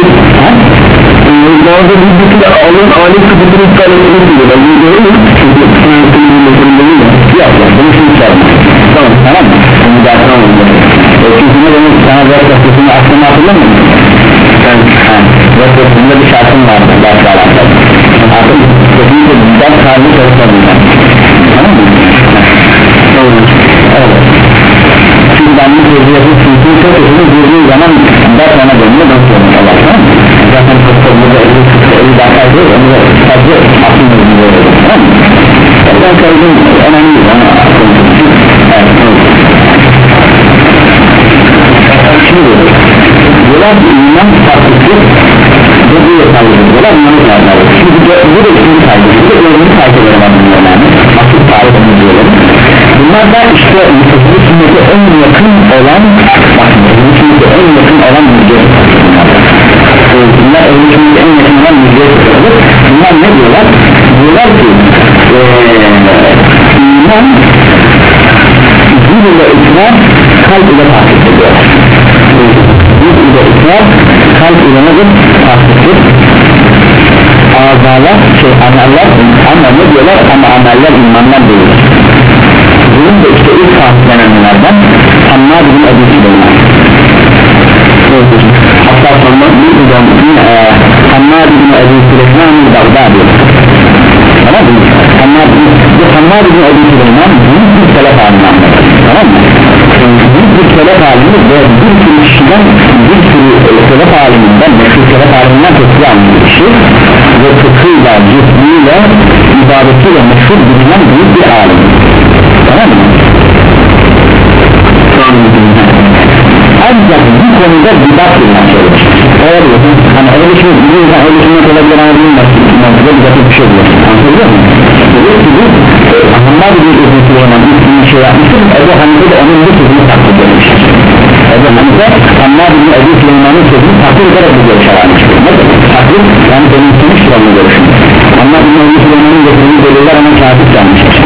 doğru bir bütün de alın alim kıbrısını iptal ettiğini diyor. Ben bunu görüyorum. Çünkü sınavsının meselelerini de yok yok. Bunu şimdi çağırma. Tamam tamam mı? Bunu da tamam mı? Çünkü ne demek sana böyle kastasını aklını hatırlamıyor musun? Ben ve bir şartım vardı. Belki alakalı. Artık kesinlikle bizden karnı çalışmadığından. Tamam mı? Evet. Çünkü ben bu sözlerin sınıfını çok ötürü durduğu zaman da sana dönüyor bakıyorum Allah, tamam mı? Zaten çok burada elli kırkta elli dakika diyor, onu da sadece aklımda buluyor, tamam mı? Ben söylediğim önemli bana aklımda. Evet, şimdi diyorlar ki iman tatlısı ve bu yeterli diyorlar, bunları yazarlar. Şimdi bu da ikinci sayıdır, bu da önemli sayıdır var bunlar yani, asıl tarihini diyorlar. Bunlar da işte mütesili sünnete en yakın olan, bakın mütesili sünnete en yakın olan mücadele bunlar. Bunlar öyle sünnete en yakın olan mücadele. Bunlar ne diyorlar? Diyorlar ki ee, iman dil ile ikrar, kalp ile tahkik ediyorlar. Dil ile ikrar, kalp ile nedir? Tahkiktir. Azalar, şey ameller, ama ne diyorlar? Ama ameller imandan değildir. Bunun da işte ilk tahkiklenenlerden Hammad bin Ebu Süleyman. Hatta sonra bir uzun Hammad bin Ebu Süleyman'ın Bağdadi. Tamam mı? Hammad bin Ebu Süleyman büyük bir selef halini anlatır. Tamam mı? Büyük bir selef halini ve bir sürü kişiden bir sürü selef haliminden meşhur selef haliminden tepki almış kişi ve fıkhıyla, cismiyle, ibadetiyle meşhur bilinen büyük bir alim. Tamam mı? Ancak bu konuda bidat bilmem söylemiş. Eğer diyorsun, hani öyle bir şey, bir insan öyle bir şey olabilir ama bilmezsin, mantıklı bidatı bir şey diyor. Anladın mı? Diyor ki bu, Hammad bin Ebu Süleyman bir şey yapmıştır, Ebu Hanife de onun bu sözünü takdir etmiştir. Ebu Hanife, Hammad bin Ebu Süleyman'ın sözünü takdir ederek bu görüşe vermiştir. Takdir, yani benimsemiştir onun görüşünü. Hammad bin Ebu Süleyman'ın getirdiği deliller ama kâfir gelmiştir.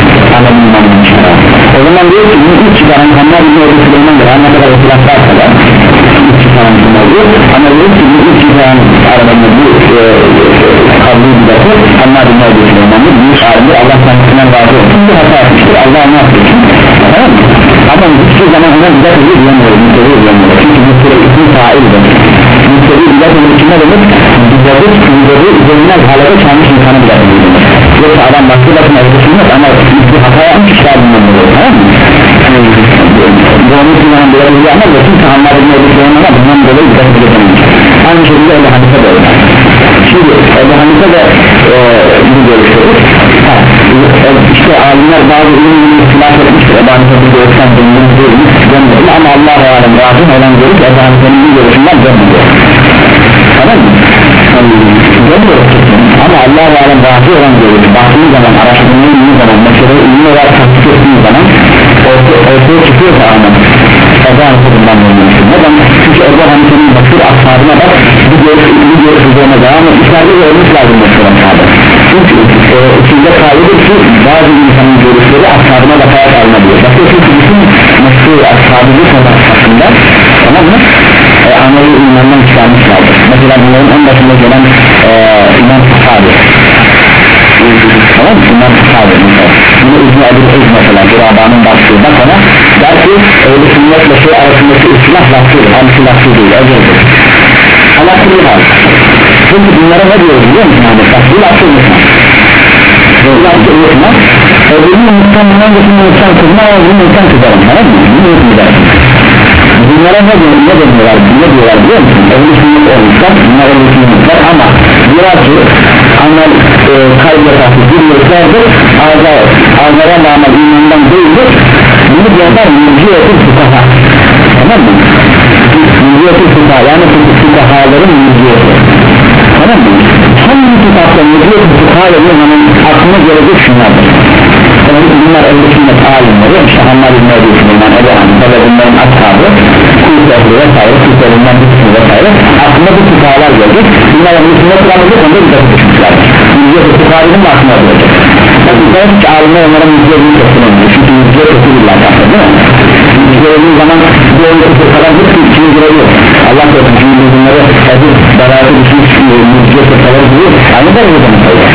O zaman diyor ki bunu ilk çıkaran Hammad bin Ebu Süleyman'dır, her ne kadar etraflar kadar ilk çıkaran kim oluyor, ama diyor ki bunu Nasıl? Onlar bir ne diyor? Büyük alimdir, Allah kendisinden razı olsun, bir hata etmiştir, Allah onu affetsin. Tamam mı? Ama hiçbir zaman ona bidat ediyor diyemiyor, müsteri diyemiyor. Çünkü müsteri ismi faildir. Müsteri bidat ediyor ne demek? Bidatı, bidatı üzerinden halede çalmış insanı bidat ediyor. Yoksa adam başka bakın evdesinmez ama bir hata yapmış işler bundan oluyor. Tamam mı? Bu onun için yani böyle bir ama bütün sahanların evdesinmez ama bundan dolayı bidat ediyor. Aynı şekilde Ebu Hanife de öyle. Şimdi Ebu Hanife de e, bu görüşürüz. İşte alimler bazı ürünleri ihtilaf etmiştir. Ebu Hanife bu görüşten döndüğünü dönmüyor ama Allah-u Alem razım olan görüş Ebu Hanife'nin bu görüşünden dönmüyor. Tamam mı? Dönmüyor ama Allah-u Alem razı olan görüş baktığı zaman, araştırdığı zaman, meseleyi ürün olarak takip ettiği zaman ortaya çıkıyorsa anlam Ebu Hanife bundan dönmüyor. Neden? Çünkü Ebu Hanife'nin bakır ashabına bak bu görüş, bu görüş üzerine devam etmişlerdi ve olmuş lazım mesela sahabe. Çünkü e, içinde kayıdır ki bazı insanın görüşleri ashabına bakarak alınabiliyor. Bakıyorsun ki bütün meşhur ashabı bu konu hakkında, tamam mı? E, ameli imandan çıkarmışlardır. Mesela bunların en başında gelen e, İmam Sahabi. Tamam mı? İmam Sahabi mesela. Bunu İbn-i Ebil Ez mesela Güraba'nın baktığı bak ona der ki öyle sünnetle şey arasındaki ıslah lafıdır. Halbuki lafı değil, özeldir. Ama kırıl hal. Çünkü bunlara ne diyoruz biliyor musun? Bak bu lafı unutma. Bu lafı unutma. Öbürünü unutsan, bundan geçini unutsan kızma, öbürünü unutsan kızarım. Tamam mı? Bunu unutmayacaksın. Bunlara ne diyorlar, ne diyorlar, ne diyorlar biliyor musun? Öbürü sünnet olmuşlar, bunlar öbürü sünnetler ama diyorlar ki amel e, kalbe tahtı zürriyetlerdir, ağzara namel imandan değildir. Bunu diyorlar müciyeti fukaha. Tamam mı? Müciyeti fukaha yani fukahaların müciyeti. Tamam mı? Hangi kitapta müciyeti fukaha yolunun aklına gelecek şunlardır. Bunlar öyle sünnet alimleri, işte Hammad İbn Ebi Süleyman, Ebu Hanife ve bunların ashabı, Kuyut ehli vesaire, Kuyut ehlinden bir kısmı vesaire, aklına bu fukahalar gelecek. Bunlar öyle sünnet kuramızda onda bir dakika düşmüşlerdir. Müciyeti fukahaların aklına gelecek. Ben hiç alimler onlara müciyetini kesinlikle, çünkü müciyet kesinlikle kalkar değil mi? Müciyetinin zaman bu oyunu kadar bir sürü içine girebiliyor. Allah korusun, çünkü bunları edip beraber düşmüş müciyet kesinlikle diyor, aynı da öyle demek oluyor.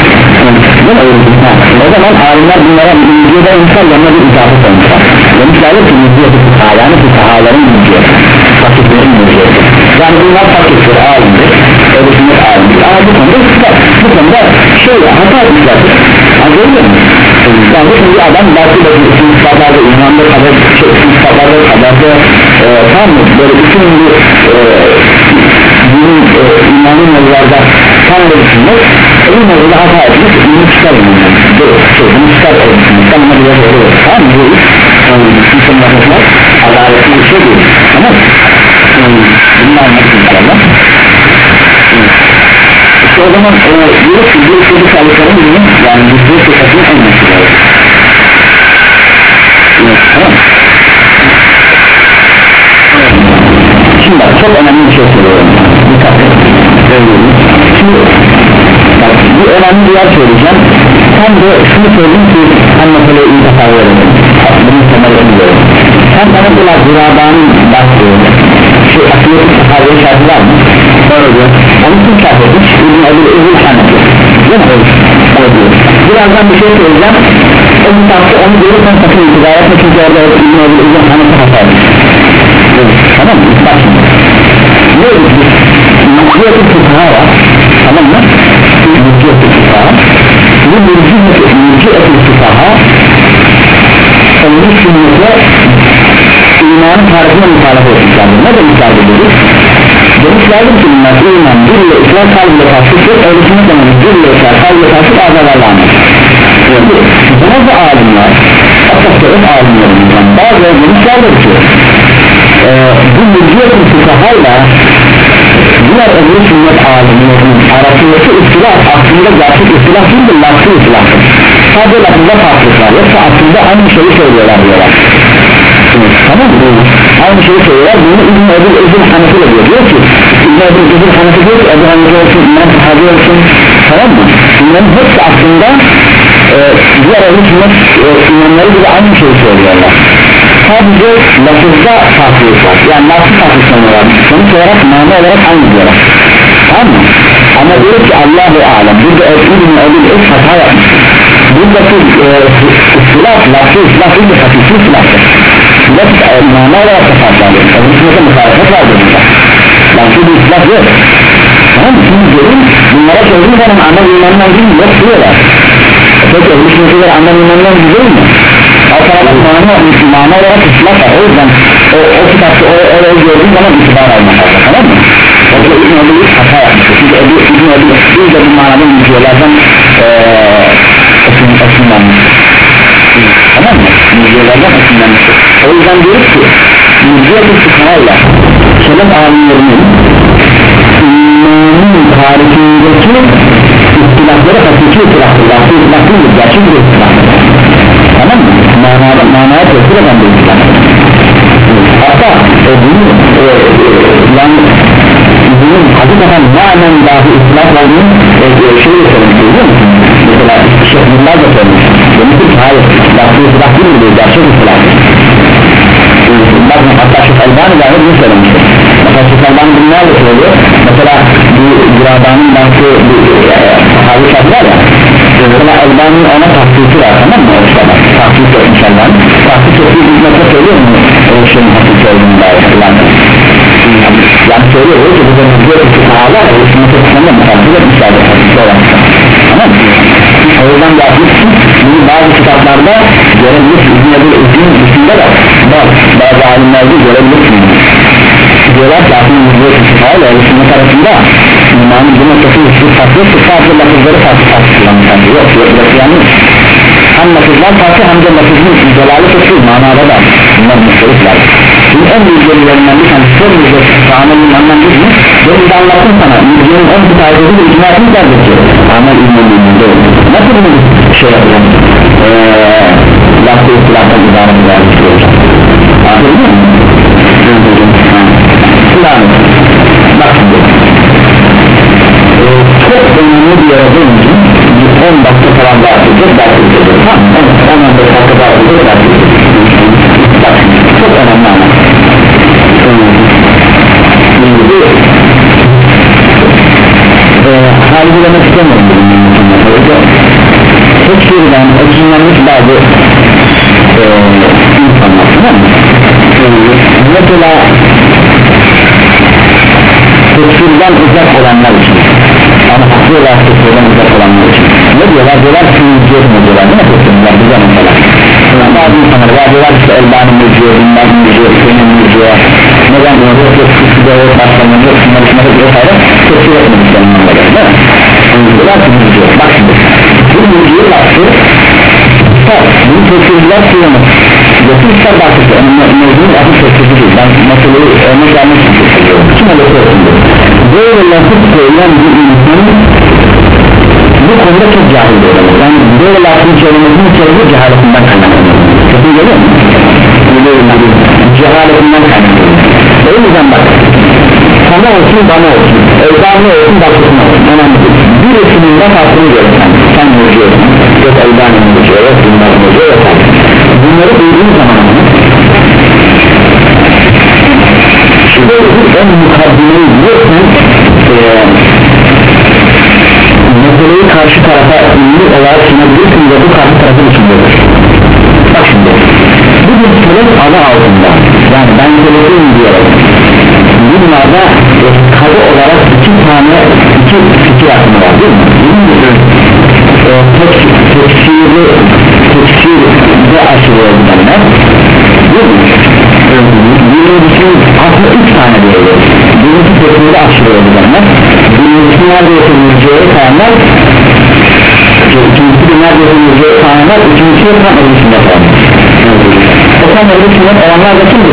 O zaman alimler bunlara müciyede insan yanına bir icabı koymuşlar. Demişlerdir ki müciyeti fukaha yani fukahaların müciyeti, fakirlerin müciyeti. Yani bunlar fakirdir, alimdir, öyle sünnet alimdir ama bu konuda bu konuda şey hata etmişlerdir. Anladın mı? Yani şimdi adam belki de bütün sıfatlarda imanlı kadar, bütün sıfatlarda kadar da e, tam mı? Böyle bütün bu e, bunun e, imanın yollarda tam da düşünmek emin yolda hata etmek bunu çıkar imanlar bunu çıkar etmek tamam bir yere oluyor tamam mı? Bu iş bütün vakıflar adaletli bir şey değil tamam mı? Bunu anlatık inşallah işte o zaman diyoruz ki bir sürü sağlıkların bizim yani bir sürü sıfatının en meşhur tamam şimdi bak çok önemli bir şey söylüyorum dikkat şimdi bak bir önemli bir yer söyleyeceğim sen de şunu söyleyeyim ki sen mesela iyi tasavvur edelim bunun temelini görelim sen bana mesela Züraba'nın baktığı şu akıllık tasavvur şartı var mı? Doğru onu kim şart etmiş? İbn-i Ebil Ebil Hanefi değil mi? Evet birazdan bir şey söyleyeceğim o kitapta onu görürsen sakın itibar etme çünkü orada İbn-i Ebil Ebil Hanefi hata etmiş tamam mı? Bak şimdi ne olur biz mülkiyet-i fukaha var tamam mı? Mülkiyet-i fukaha bu mülkiyet-i fukaha onun sünnete imanın tarifine muhalefet etmişlerdir ne demişlerdir dedik? Demişlerdir ki bunlar iman bir ile islam kalbile tasvip öyle sünnet dememiz bir ile islam kalbile tasvip azalarla anlar bazı alimler asaslarız alimlerimizden bazıları demişlerdir ki Ee, bu mülkiyet-i fukahayla diğer öbür sünnet alimlerinin arasındaki ihtilaf aslında gerçek ihtilaf değil de lafı ihtilaftır sadece lafında farklılıklar yoksa aslında aynı şeyi söylüyorlar diyorlar tamam mı? Aynı şeyi söylüyorlar bunu İbn-i Ebil Ebil Hanefi diyor diyor ki İbn-i Ebil Ebil Hanefi diyor ki Ebu Hanife olsun, İmam Sahabi olsun tamam mı? Bunların hepsi aslında e, diğer öbür sünnet e, imamları gibi aynı şeyi söylüyorlar sadece lafızda farklılık var yani lafı farklı sanıyorlar sonuç olarak mana olarak aynı diyorlar tamam mı? Ama diyor ki Allahu alem, burada İbn Ebil İz hata yapmış. Buradaki ıslaf, lafı ıslaf değil de hakiki ıslaftır. Buradaki mana olarak da farklı alıyor. Tabi içinde mukarefet vardır burada. Lafı bir ıslaf yok. Tamam mı? Şimdi görün, bunlara söylediğim zaman amel imanından değil mi? Yok diyorlar. Peki öbür sınıfılar amel imanından değil mi? Altyapı mana, mana olarak ıslaf var. O yüzden o, o kitapta o, orayı gördüğün zaman itibar almak lazım, tamam mı? O da İbn Ebil İz hata yapmıştır. Çünkü İbn Ebil İz de bu manada müziyelerden esinlenmiştir. Tamam mı? Müziyelerden esinlenmiştir. O yüzden diyoruz ki müziye-i fıkahayla kelem alimlerinin imanın tarihindeki istilafları hakiki istilahtır. Lafı istilah değildir, gerçek bir istilahtır. Tamam mı? Manada, manaya tesir eden bir istilahtır. Hatta e, bunu e, yani bunun hakikaten manen dahi istilah olduğunu e, şeyi söylemiş, biliyor musun? Mesela Şeyh Yıllar da söylemiş. Demiştir ki hayır, lafı istilah değildir, gerçek istilahtır. Bakın hatta Şeyh Elbani dahi bunu söylemiştir. Mesela Şeyh Elbani bunu nerede söylüyor? Mesela bir Giraban'ın bankı bir sahabi şartı var ya, mesela Elbani'nin ona tahkiki var, tamam mı? Tahkiki etmiş Elbani. Tahkiki ettiği hizmete söylüyor mu? O şeyin hakiki olduğunu dahi hatırlanır. Yani söylüyor ki bu da müziğe bir sahalar ve hizmete kısmında mutabık etmişlerdir hakiki olan. Tamam mı? O yüzden de yapmışsın, bunu bazı kitaplarda görebilirsin. İzmir'de izin dışında da bazı alimlerde görebilirsin. Diyorlar ki aslında müziğe bir sahalar ve hizmet arasında imanın bu noktası hiçbir farklı yoktur, sadece lafızları farklı farklı kullanmışlar. Yok, yok, yok, yanlış. Hem lafızlar farklı hem de lafızın celali kötü manada da bunlar müşterikler. Şimdi en büyük delillerinden bir tanesi çok müzik amelin anlamlı değil mi? Benim de anlattım sana müziğin en büyük ayrıcı bir icma etmişlerdir ki amel ilminin değil. Nasıl bunu şey yapacağım? Eee lafı istilaftan ibaret ibaret olacak. Anladın mı? Silahım bak şimdi ee, çok önemli bir yere dönünce on dakika falan daha atacak daha atacak tamam mı? on dakika daha atacak daha atacak bak çok önemli ama şimdi e, halbuki demek istemiyorum tek şuradan ekinlenmiş bazı e, insanlar tamam mı? Mesela tekfirden uzak olanlar için ama haklı olarak tekfirden uzak olanlar için ne diyorlar? Diyorlar ki müziğe mi diyorlar? Ne tekfirler? Bize mesela bazı insanlar var diyorlar işte Elbani müziğe, Bilmez müziğe, Senin müziğe neden diyorlar? Yok kısıda yok başlamında yok şunları şunları bir vesaire tekfir etmediklerini anladılar değil mi? Diyorlar ki müziğe bak şimdi bu müziğe baktı bunu tekfirler kullanır Yoksa bakıcı, mevzunun adı tekfirci değil. Ben meseleyi örnek vermek için söylüyorum. Kim olursa olsun diyor. Böyle lafız söyleyen bir insan bu konuda çok cahil olur. Yani böyle lafını söylemesinin sebebi cehaletinden kaynaklanıyor. Çok iyi geliyor mu? Cehaletinden kaynaklanıyor. O yüzden bak sana olsun bana olsun Elbani olsun başkasına olsun önemli değil. Birisinin de farkını görürsen sen görüyorsun yok Elbani'nin görüyor yok Bilmez'in görüyor yok bunları duyduğun zaman şurada en mukaddimeyi biliyorsun ee, meseleyi karşı tarafa ünlü olarak sunabilirsin ve bu karşı tarafı düşünüyordur. Bak şimdi bu bir sebep adı altında yani ben sebebim diyorum bunlarda e, kadı olarak iki tane iki fikir hakkında var değil mi? Birincisi e, tek, tekfiri tekfirde aşırıya gidenler değil mi? Birincisi aslında üç tane diyorlar. Birincisi tekfirde aşırıya gidenler birincisi neredeyse müziğe kayanlar ikincisi neredeyse müziğe kayanlar üçüncüsü tam ödüsünde kayanlar o tam ödüsünde olanlar da kimdir?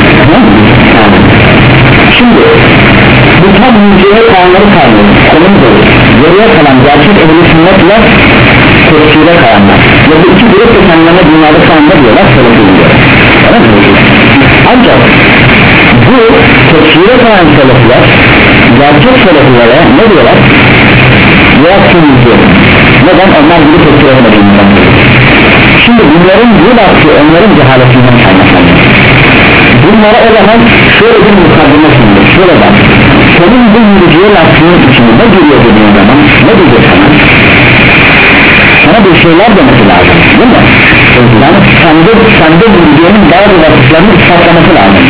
Şimdi bu tam müziğe kayanları kayanlar konumuz olur geriye kalan gerçek ehli sünnetle tekfire kayanlar ve bu iki grup da kendilerine dünyada kayanlar diyorlar selefi diyorlar tamam mı? Ancak bu tekfire kayan selefiler gerçek selefilere ne diyorlar? Reaksiyon izliyor neden? Onlar gibi tekfir etmediğinden şimdi bunların bu lafı onların cehaletinden kaynaklanıyor bunlara o zaman şöyle bir mukaddime sunulur şöyle bak senin bu yürüyeceği lastiğin içinde ne giriyor dediğin zaman ne diyecek sana? Sana bir şeyler demesi lazım değil mi? Yani sende, sende yürüyeceğinin bazı vasıflarını ispatlaması lazım.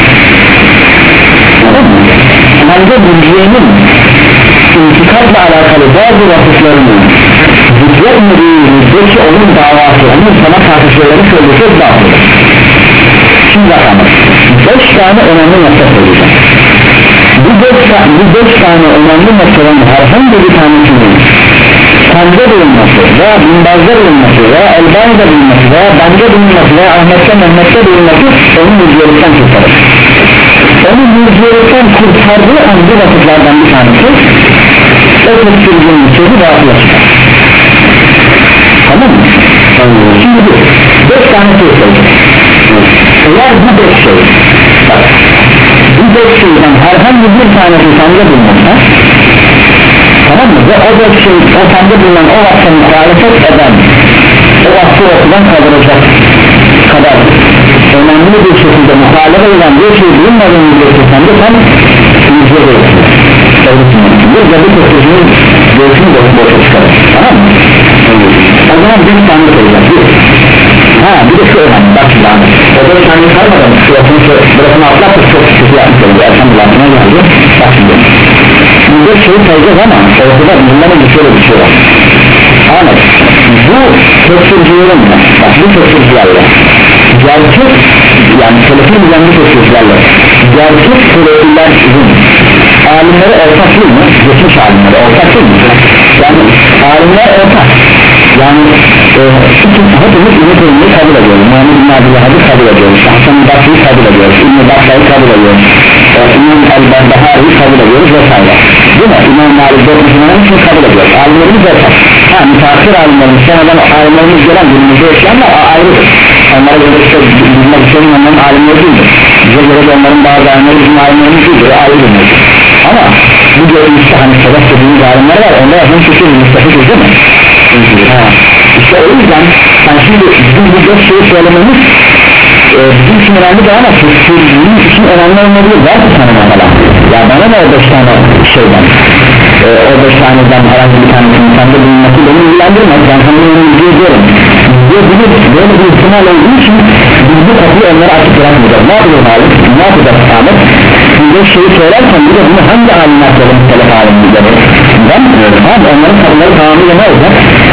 Sende yürüyeceğinin intikatla alakalı bazı vasıflarını zikretmediği müddetçe onun davası, onun sana karşı şeyleri söyleyecek dağıtır. Şimdi bakalım, beş tane önemli nokta söyleyeceğim. Bu beş, bu beş tane önemli noktaların herhangi bir tanesinin sende bulunması veya Binbaz'da bulunması veya Elbani'de bulunması veya bende bulunması veya Ahmet'te Mehmet'te bulunması onun mücadelelikten kurtarır. Onun mücadelelikten kurtardığı anlı vakıflardan bir tanesi o tepkirliğinin sözü dağıtıya çıkar. Tamam mı? Şimdi bu beş tane şey söyleyeceğim. Eğer bu beş şey bak, bu beş şeyden herhangi bir tanesi sende bulunursa, tamam mı? Ve o beş şey o sende bulunan o vakta muhalefet eden o vakti ortadan kaldıracak kadar önemli bir şekilde muhalefet eden bir şey bulunmadığını bilirse sende sen yüzde verirsin. Bir de bu tepkisinin göğsünü de boşa çıkarır. Tamam mı? O zaman bir tane söyleyeceğim. Ha bir de şu önemli bak şimdi abi o da bir tane sarmadan şurasını burasını atlattı çok kötü yapmış oldu erken bulantıma geldi bak şimdi bu bir şeyi sayacağız ama ortada bunların bir şöyle bir şey var Ahmet bu tefsircilerin bak bu tefsircilerle gerçek yani telefon düzenli tefsircilerle gerçek tefsircilerin alimleri ortak değil mi? Geçmiş alimleri ortak değil mi? Yani alimler ortak yani e, hepimiz ümit olmayı kabul ediyoruz Muhammed bin Abdülhamid'i kabul ediyoruz Hasan-ı Basri'yi kabul ediyoruz İbn-i Bakra'yı kabul ediyoruz e, İmam el-Barbahari'yi kabul ediyoruz vesaire değil mi? İmam Malik Dokuzun'un için kabul ediyoruz alimlerimiz ortak ha müteahhir alimlerimiz sonradan alimlerimiz gelen günümüzde yaşayanlar ayrıdır onlara göre işte bilmek istedim onların alimleri değildir bize göre de onların bazı alimleri bizim alimlerimiz değildir ayrıdır ama bu görülmüşte hani sebep dediğimiz alimler var onda yazın fikir müstefik değil mi? Ha. İşte o yüzden yani şimdi bizim bu dört şeyi söylememiz e, bizim için önemli değil ama tefsirliğin için önemli olmayabilir belki tanımamalar ya bana ne o beş tane şeyden e, o beş taneden herhangi bir tanesinin sende bulunması beni ilgilendirmez ben sana bunu ilgi ediyorum ve bunu böyle bir ihtimal olduğu için biz bu kapıyı onlara açık bırakmayacağız ne yapacağız abi ne yapacağız Ahmet bir de şeyi söylerken bir de bunu hangi alimler söylemiş telef alimler ben abi onların kapıları tamamıyla ne olacak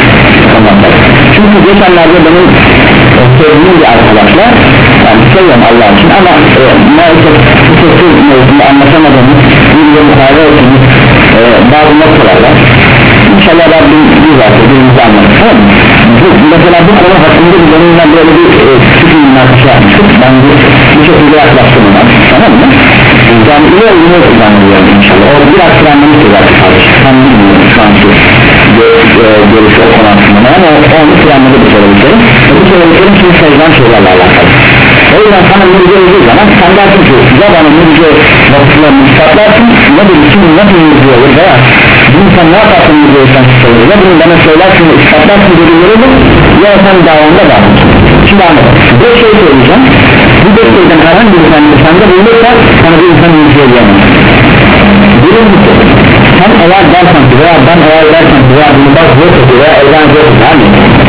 çünkü geçenlerde benim e, sevdiğim bir arkadaşlar yani seviyorum Allah için ama e, maalesef bu sözü mevzunda anlaşamadığımız bir de mukayede ettiğimiz e, bazı noktalar var İnşallah Rabbim bir varsa birimizi anlamış tamam mı? Mesela bu konu hakkında bir benimle böyle bir e, küçük bir münakaşa yapmıştık ben bu, bu şekilde yaklaştım ona tamam mı? Yani iyi olduğunu zannediyorum inşallah o biraz planlamış olarak kardeşim tam bilmiyorum şu anki görüşü o konu hakkında ama onu planladı bu söylediklerim ve bu söylediklerim şimdi sayılan şeylerle alakalı o yüzden sana mürce olduğu zaman sen dersin ki ya bana mürce vakıflarını ispatlarsın ya da için nasıl mürce olur veya bu insan ne yaparsın mürce olsan söyler ya bunu bana söylersin ve ispatlarsın dediğleri olur ya sen davanda davranırsın şimdi anladım bir şey söyleyeceğim bu beş şeyden herhangi bir tanesi sende bulunursa sana bir insan mürce edemez birincisi sen eğer dersen ki veya ben eğer dersen ki veya bunu bak zor tutuyor veya evden zor tutuyor hani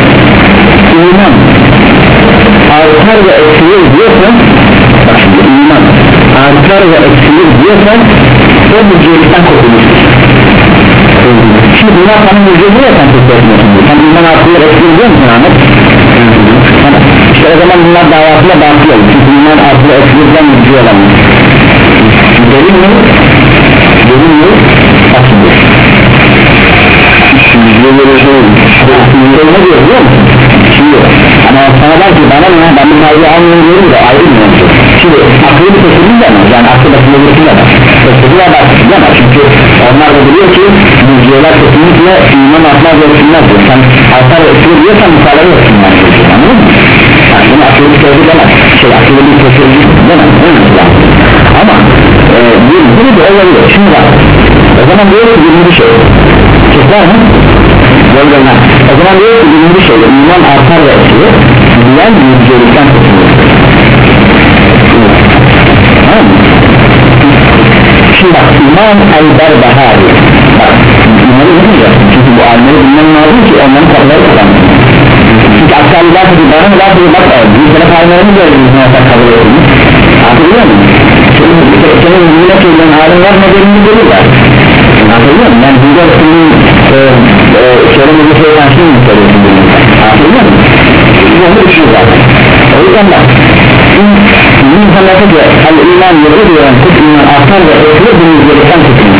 iman artar ve eksilir diyorsan bak şimdi iman artar ve eksilir diyorsan o mücadelelikten kurtulmuştur şimdi bunlar sana mücadeleyken kurtulmuşsun sen iman artıyor eksilir diyor musun Ahmet? Tamam işte o zaman bunlar davasıyla bağlı olur çünkü iman artıyor eksilirden mücadelelemez delil mi? delil mi? bak şimdi şimdi böyle şey ne diyor biliyor musun? şimdi ama sana der ki bana ne ben bu kaygı almıyorum da ayrı mı olsun şimdi akıllı bir seçimini de mi yani aklı basında birisini de mi seçimini de mi çünkü onlar da biliyor ki müziyeler kesinlikle iman atmaz ve etsinler diyor sen altar ve etkilir diyorsan müsaade etsinler anladın mı? yani bunu akıllı bir seçim demez şey akıllı bir seçim demez ama e, bir, bir de olabilir şimdi bak o zaman diyor ki birinci şey çıklar mı? Yollarına o zaman diyor ki birinci şey iman artar ve eksilir diyen müziyelikten kurtulur şimdi bak İmam el-Berbahari. Bak bunları ne diyeceğiz? Çünkü bu alimleri bilmem lazım ki onların kapıları kazanır. Çünkü akşam laf edip bana laf edip bak bir kere alimlerimiz öyle bir nefes kabul edilmiş. Hatırlıyor musun? Senin yüzüne söylenen alim var ne dediğini görürler. Hatırlıyor musun? Yani Hüda Resulü'nün söylemesi şeyden şimdi mi söylüyorsun bunu? Hatırlıyor musun? Bunu düşünüyor zaten. O yüzden bak bu insanlarda da el-iman yolu diyor kut iman artar ve ötürü bunun gerekten tutulmuş.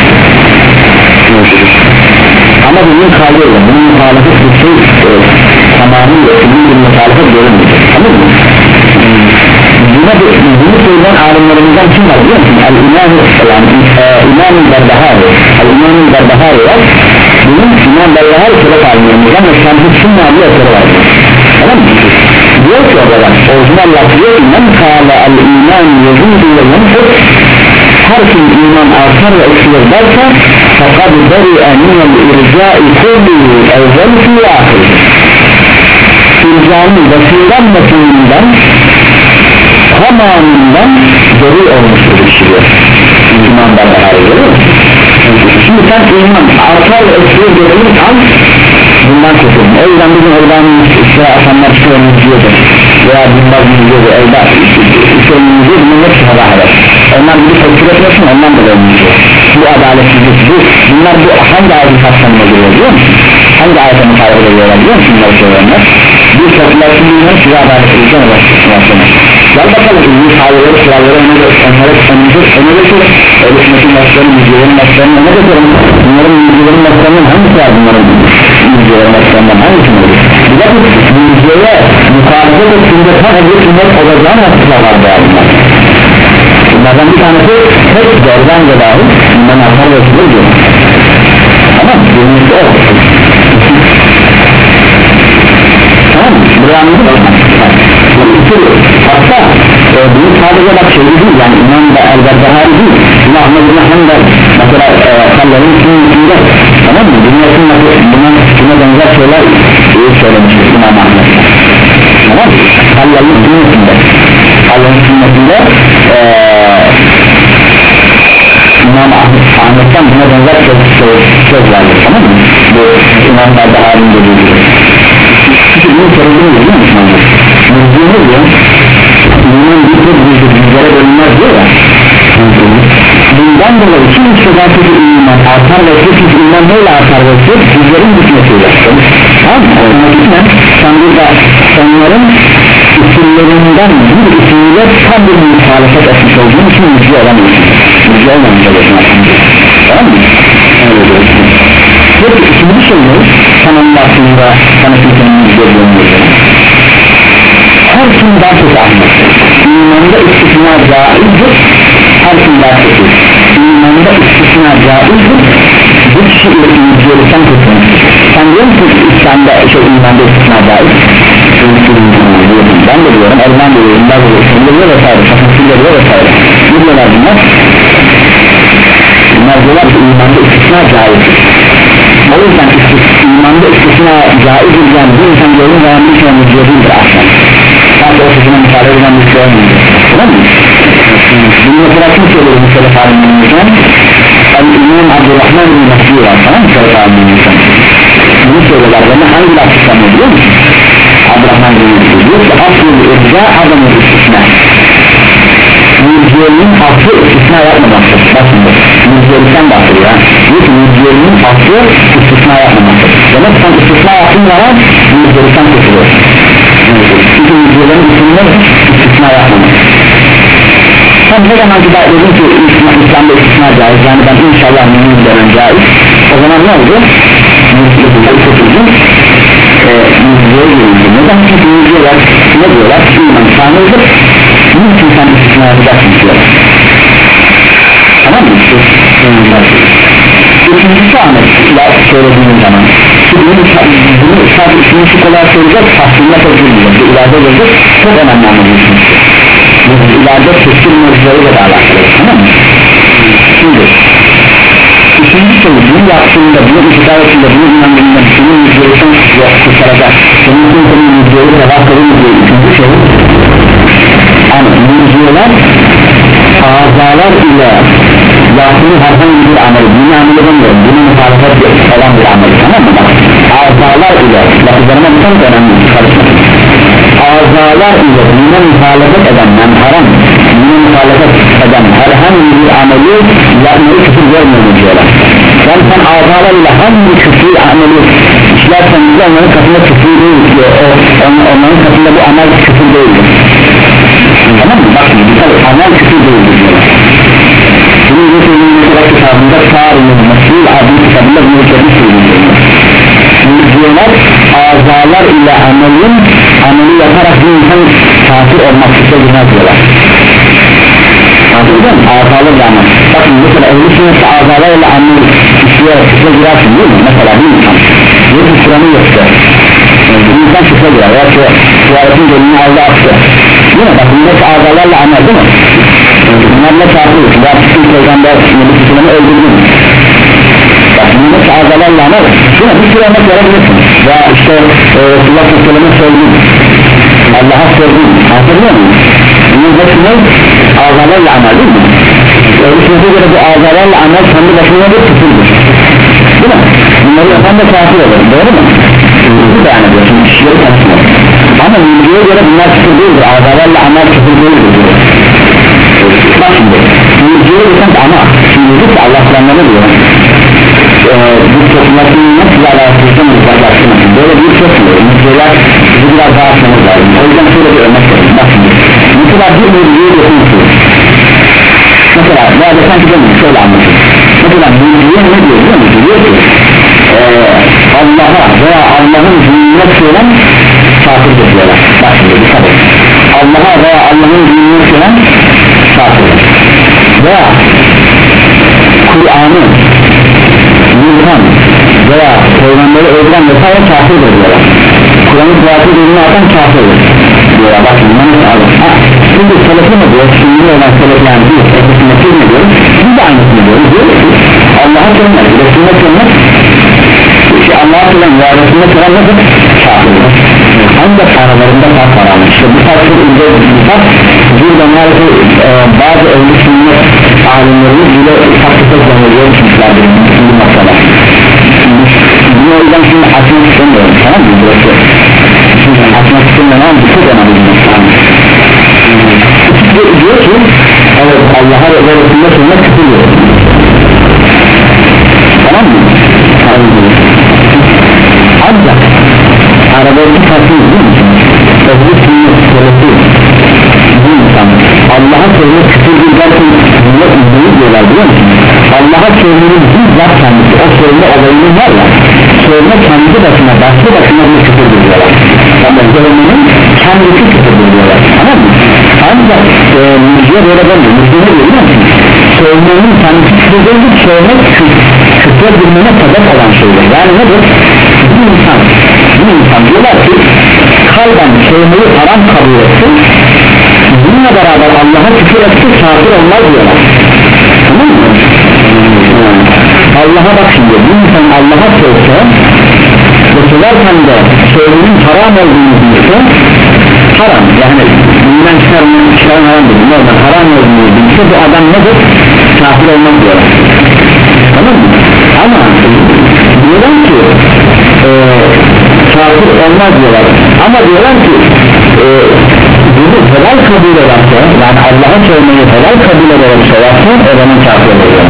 Ama bunun kalıyor, bunun muhalefet bir şey tamamıyla bunun bir muhalefet görünmüyor. Tamam mı? Buna bunu söyleyen alimlerimizden kim var biliyor musun? El-İmam-ı yani, İmam-ı Berbahari El-İmam-ı Berbahari var. Bunun İmam Berbahari sebep alimlerimizden ve şampiyon sünni adlı eseri var. Tamam mı? Diyor ki orada bak orijinal laf diyor ki men kâle el-İmam yazılı ve yanfır her kim iman artar ve eksilir derse fakat beri'e minel ircai kulli evvel fiyatı ircanın basından basından tamamından geri olmuştur işliyor iman Berbahari görüyor musun? Şimdi sen iman artar ve eksilir dediğin an bundan kurtuldum. O yüzden bizim oradan işte asanlar çıkıyoruz diyordu veya bunlar diyordu evde işlerimizi diyor bunun hepsi hava haber onlar bir tepkir etmesin ondan da ölmüştür bu adaletsizlik bu bunlar bu hangi ayetin kapsamına giriyor biliyor musun? Hangi ayete mutabık ediyorlar biliyor musun bunları söyleyenler bir topluluğun size adaletsizlikten ulaştırmasını gel bakalım ünlü sahibeleri sıraları onları onları önümüzü önümüzü ölüşmetin başlarının yüzlerin başlarının ne götürün bunların yüzlerin başlarının hangisi var bunların yüzlerin başlarından hangisini olur bir de bu yüzlere muhalefet ettiğinde tam bir sünnet olacağını nasıllar var bu adımlar bunlardan bir tanesi tek zordan ve dahi bundan artar ve sınır diyor ama birincisi o tamam mı? buraya anladın mı? hatta e, bunu sadece bak şey değil yani İmam da el-Berbahari değil İmam Ahmet bin Hanbel mesela e, kallerin içinde tamam mı? Dünyasının buna, buna benzer şeyler iyi söylemiştir İmam Ahmet tamam mı? Kallerin içinde kallerin içinde e, İmam Ahmet'ten buna benzer söz, söz, söz verdi tamam mı? Bu İmam Berbahari'nin dediği gibi çünkü bunu sorulduğunu biliyor musun? Müziğini diyor İmam bir tek yüzlere bölünmez diyor ya bundan dolayı kim istedafeti iman artar ve siz iman neyle artar ve siz yüzlerin gitmesiyle tamam mı? Otomatikmen sen burada onların isimlerinden bir ismiyle tam bir muhalefet etmiş olduğun için yüzü olamıyorsun yüzü olmamış oluyorsun tamam mı? Peki ikinci şey ne? Sananın aslında sana kimsenin yüzü olduğunu her kim daha çok ahmet İmanında istisna caizdir her kim daha çok İmanında istisna caizdir bu kişi ile ilgiliysen kurtulmuştur sen diyor musun ki İslam'da şey imanda istisna caiz ben de diyorum Erman da diyorum ben de diyorum sen de diyor vesaire şakasıyla diyor vesaire ne diyorlar bunlar bunlar diyorlar ki imanda istisna caizdir o yüzden imanda istisna caizdir yani bir insan yolun dayanmış ve mücadeledir aslında sanki o sözüne müsaade eden bir şey olmayacak tamam mı? bunu mesela kim söylüyor bu şeref alimimizden El-İmam Abdurrahman bin Mesih var tamam mı şeref alimimizden bunu söylüyorlar bana hangi laf tutamıyor biliyor musun? Abdurrahman bin Mesih diyor ki asıl irca adamın istisna mücadelenin aslı istisna yapmamaktır bakın bu mücadelikten bahsediyor diyor ki mücadelenin aslı istisna yapmamaktır demek sen istisna yaptığın zaman mücadelikten kurtuluyorsun çünkü mücadelenin isimleri istisna yapmamak sen ne zaman ki dedin ki İslam'da istisna caiz yani ben inşallah mümin denen caiz o zaman ne oldu? mücadeleyi kurtuldun mücadeleye girince neden? çünkü mücadeleler ne diyorlar? İman sanırdır niçin sen istisna yapacaksın diyorlar tamam mı? üçüncüsü Ahmet söylediğin zaman bunu, bunu sadece üçüncü şu kadar söyleyecek aslında çok bilmiyor bu ileride gelecek çok önemli anlamıyorsunuz bu ileride tefsir mevzularıyla da alakalı tamam mı? şimdi üçüncü soru bunu yaptığında bunu itikad ettiğinde bunu inandığında senin müzdelesen yok kurtaracak senin için senin müzdeli ve vakfının müzdeli üçüncü şey yani müzdeler azalar ile yaptığı kişinin herhangi bir ameli, dini ameli demiyorum, dini muhalefet olan bir ameli, tamam mı? Bak, azalar ile, lafızlarıma bir çok önemli karışmasın, azalar ile dine muhalefet eden, yani haram, dine muhalefet eden herhangi bir ameli yapmayı küfür görmüyor diyorlar. Yani sen azalar ile hangi küfür ameli işlersen de onların katında küfür değil diyor, o, on, onların katında bu amel küfür değildir. Tamam mı? Bak şimdi tabi amel küfür değildir diyorlar. Şimdi bu sözün mesela kitabında Sâr-ı Mesul adlı kitabında bunu söylüyor söylüyor. Şimdi diyorlar azalar ile amelin ameli yaparak bir insan kafir olmak istediğine diyorlar. Anladın mı? Azalar ile amel. Bakın mesela öyle sünnette azalar ile amel işliyor, şüphe girersin değil mi? Mesela bir insan bir sıranı yoktu. Bir insan şüphe girer veya ki tuvaletin gölünü aldı attı. Değil mi? Bak bunlar azalarla amel değil mi? Bunlarla çarpıyor. Ya bütün peygamber Nebi Süsülem'i öldürdün. Bak bunlar azalarla amel. Değil mi? Bir sürü örnek verebilirsin. Ya işte Resulullah Süsülem'i söyledin. Allah'a söyledin. Hatırlıyor musun? Bunun hepsi ne? Azalarla amel değil mi? Ölçüsüne göre bu azalarla amel kendi başına bir küfürdür. Değil mi? Bunları yapan da kafir olur. Doğru mu? Bu beyan ediyorsun. İşleri konuşmuyor. Ama bilgiye göre bunlar küfür değildir. Azalarla amel küfür değildir diyor. Bak şimdi bilgiye göre ama şimdi de Allah planları diyor. Ee, bu toplumların nasıl alakasından uzaklaştırmasın. Böyle bir çok mu? Müzeler bizi biraz daha açmamız lazım. O yüzden şöyle bir örnek verin. Bak şimdi. Mesela bir bilgiye götürmüşsün. Mesela ya da sanki ben şöyle anlatayım. Mesela bilgiye ne diyor biliyor musun? Diyor ki ee, Allah'a veya Allah'ın dinine söylen kafirdir diyorlar. Bak şimdi dikkat et. Allah'a veya Allah'ın dinine söylen kafirdir. Veya Kur'an'ı yürüten veya peygamberi öldüren vesaire kafirdir diyorlar. Kur'an'ı kıyafet dinine atan kafirdir diyorlar. Bak şimdi nasıl alır? Şimdi selefi mi diyor? Şimdi olan selefi yani bir selefi mi diyor? Biz de aynısını diyoruz. Diyor ki Allah'a söylemek, Resulüne söylemek ki Allah'a söylemek veya Resulüne söylemek nedir? Kafirdir. Ancak aralarında fark var ama işte bu farklı ince bir fark burada maalesef e, bazı evli sünnet alimlerimiz bile farklı söz zannediyor çünkülerdir bu noktada. Bunu o yüzden şimdi açmak istemiyorum, tamam mı? Burası şimdi açmak istemiyorum ama bu çok önemli bir nokta. Diyor ki evet Allah'a ve Resulüne söylemek küfür diyor. Tamam mı? Ancak aradaki farklı değil mi? Özgür sünnet söylesi bu insan Allah'a söylemek küfür değil derken millet izleyi diyorlar biliyor musun? Allah'a söylemenin bizzat kendisi o söyleme olayının var ya söyleme kendi başına başlı başına bir küfürdür diyorlar. Ama söylemenin kendisi küfürdür diyorlar. Tamam mı? Ancak e, müziğe böyle demiyor. Müziğe ne diyor biliyor musun? Söylemenin kendisi küfür değil söylemek küfür bilmene sebep olan şeydir. Yani nedir? Bir insan bir insan diyorlar ki kalben söylemeyi haram kabul etsin bununla beraber Allah'a küfür etsin kafir olmaz diyorlar. Tamam mı? Allah'a bak şimdi bir insan Allah'a söylese ve söylerken de söylemenin haram olduğunu bilse haram yani bilmem çıkarmanın çıkaran haram değil normal haram olduğunu bilse bu adam nedir? Kafir olmaz diyorlar. Tamam mı? Ama diyorlar ki e, kafir olmaz diyorlar ama diyorlar ki e, bunu helal kabul ederse yani Allah'a söylemeyi helal kabul ederek söylerse o zaman kafir oluyor.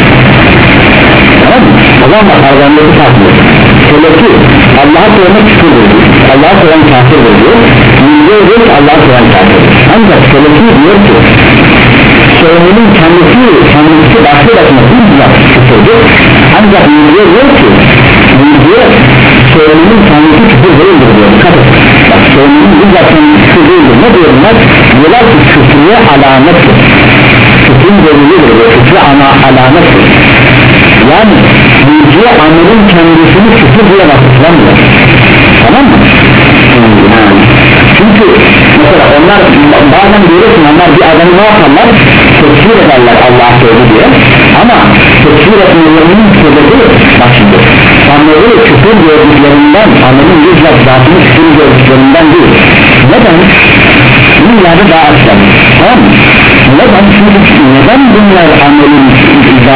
Tamam mı? O zaman aralarındaki farklı şöyle ki Allah'a söylemek küfürdür Allah'a söyleyen kafirdir diyor diyor diyor ki Allah'a söyleyen kafirdir ancak şöyle ki diyor ki söylemenin kendisi kendisi başlı başına bizzat küfürdür ancak diyor diyor ki diyor söylemenin kendisi küfür değildir diyor dikkat et bak söylemenin bizzat kendisi küfür değildir ne diyorlar diyorlar ki küfrüye alamettir küfrün delilidir ve küfrü ana alamettir yani bilgiye amelin kendisini küfür diye vasıflanmıyor tamam mı? Yani, çünkü mesela onlar bazen görüyorsun onlar bir adamı ne yaparlar tekfir ederler Allah'a söyledi diye ama tekfir etmelerinin sebebi bak şimdi ameli küfür gördüklerinden amelin bizzat zatını küfür gördüklerinden değil neden? dünyada daha açlar tamam mı? Neden? Çünkü neden bunlar amelin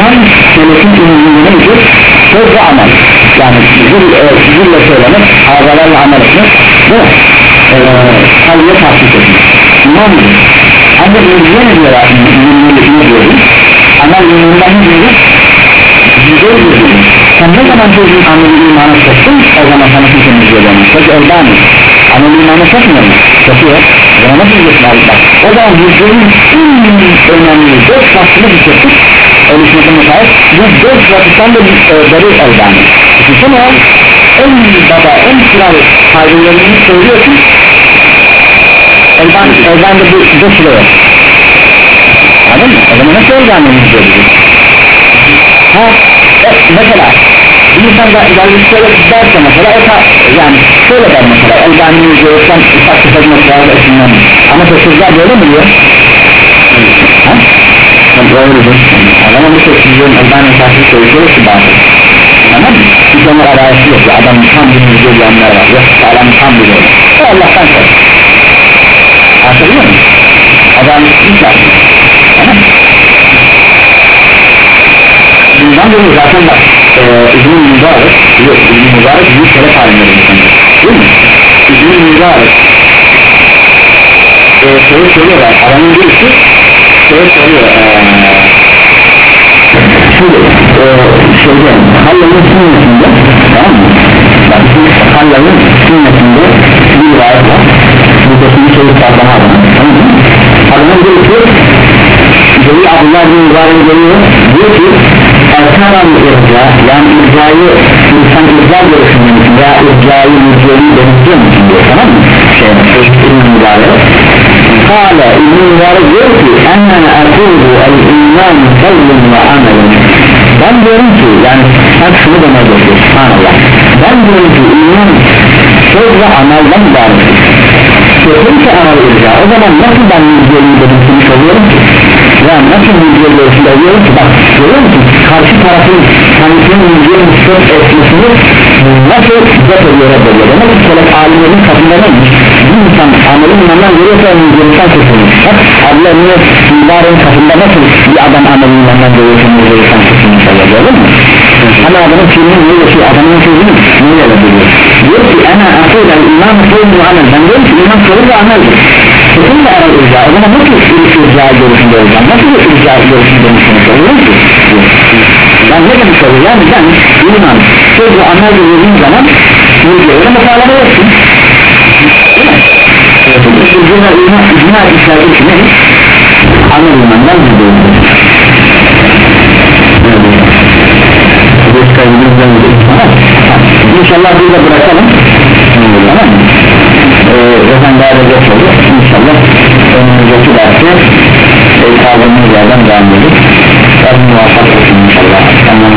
iman melekin ümumunda nedir? Söz ve amel, yani zille söylenir, ağzalarla amel etmek ve e, kalbiye tahsis etmek iman mıdır? Ancak ümumda ne diyorlar? Ümumda ne diyoruz? Amel ümumda ne diyoruz? Yüzey diyoruz. Sen ne zaman çocuğun ameli imanı soktun, o zaman sana kimse müziğe dönmüş. Peki elden mi? Ameli imanı sokmuyor mu? Sokuyor. Buna nasıl diyeceksin abi bak? O zaman yüzeyin en önemli dört şartını bitirdik. Oluşmasına müsait. Bu dört vakitten de beri elden. Düşünsene ya, en baba, en kral saygınlarını söylüyorsun. Elden, elden de bir beş lira yok. Anladın mı? O zaman nasıl elden mi diyoruz? Ha, e, mesela bir insan da gelmiş şöyle derse mesela o ta, yani şöyle der mesela elbani'yi görürsen ufak tefek noktalarda esinlenir ama sessizler böyle mi diyor? Ha? Yani doğrudur. O zaman bu sessizliğin elbani'ye karşı söylüyoruz ki bazı, tamam mı? Hiç onlar arayışı yok ya, adam tam bir müziği diyenler var, yok adam tam bir öyle, o Allah'tan kork. Anlatabiliyor musun? Adam hiç yapmıyor, tamam mı? Bundan dolayı zaten bak e, İbn-i Mübarek yok İbn-i Mübarek büyük şeref halinde değil mi? İbn-i Mübarek e, şöyle söylüyorlar adamın birisi şöyle söylüyor eee şimdi e, şeyde Halya'nın sünnetinde tamam mı? Bak Halya'nın sünnetinde bir rivayet var bu kesimi çocuk tartana adına tamam mı? Adamın birisi Celil Abdullah bin Mübarek geliyor diyor ki Erkan irca, yani ircayı insan irca görüşünün veya ircayı mücadeleyi belirtiyor musun diyor, tamam mı? Şey, İbn-i Mübarek Kale İbn-i Mübarek diyor ki Enen akûdu el-iman kavlun ve amelin. Ben diyorum ki, yani sen şunu demeye geçiyor, subhanallah. Ben diyorum ki iman söz ve amelden ibarettir. Kesinlikle amel irca, o zaman nasıl ben mücadeleyi belirtmiş oluyorum ki? Yani nasıl mücadele görüşünde oluyorum ki? Bak, görüyor musun? Karşı tarafın kendisinin mücadele müstök etmesini nasıl zat ediyor reddediyor? Demek ki kelek alimlerin katında neymiş? Bir insan ameli imandan görüyorsa mücadeleden kesilmiş. Bak Allah niye mübareğin katında nasıl bir adam ameli imandan görüyorsa mücadeleden kesilmiş oluyor, gördün mü? Ama adamın fiilini niye geçiyor? Adamın sözünü niye reddediyor? Diyor ki ana akıyla iman sözü amel. Ben diyorum ki iman sözü ve ameldir. Kesinlikle aral irca, o zaman nasıl irca görüşünde olacağım? Nasıl irca görüşünde olmuş oluyor ki? Ben ne demiş oluyor? Yani ben iman söz ve amel dediğim zaman mücadelede mutalaba etsin, değil mi? İrca ve iman icma etmişlerdir ki ne? Amel imandan mücadelede İnşallah bir de bırakalım, tamam mı? Zaten daha da geç olur. İnşallah önümüzdeki dersi kaldığımız yerden devam edip muvaffak olsun inşallah.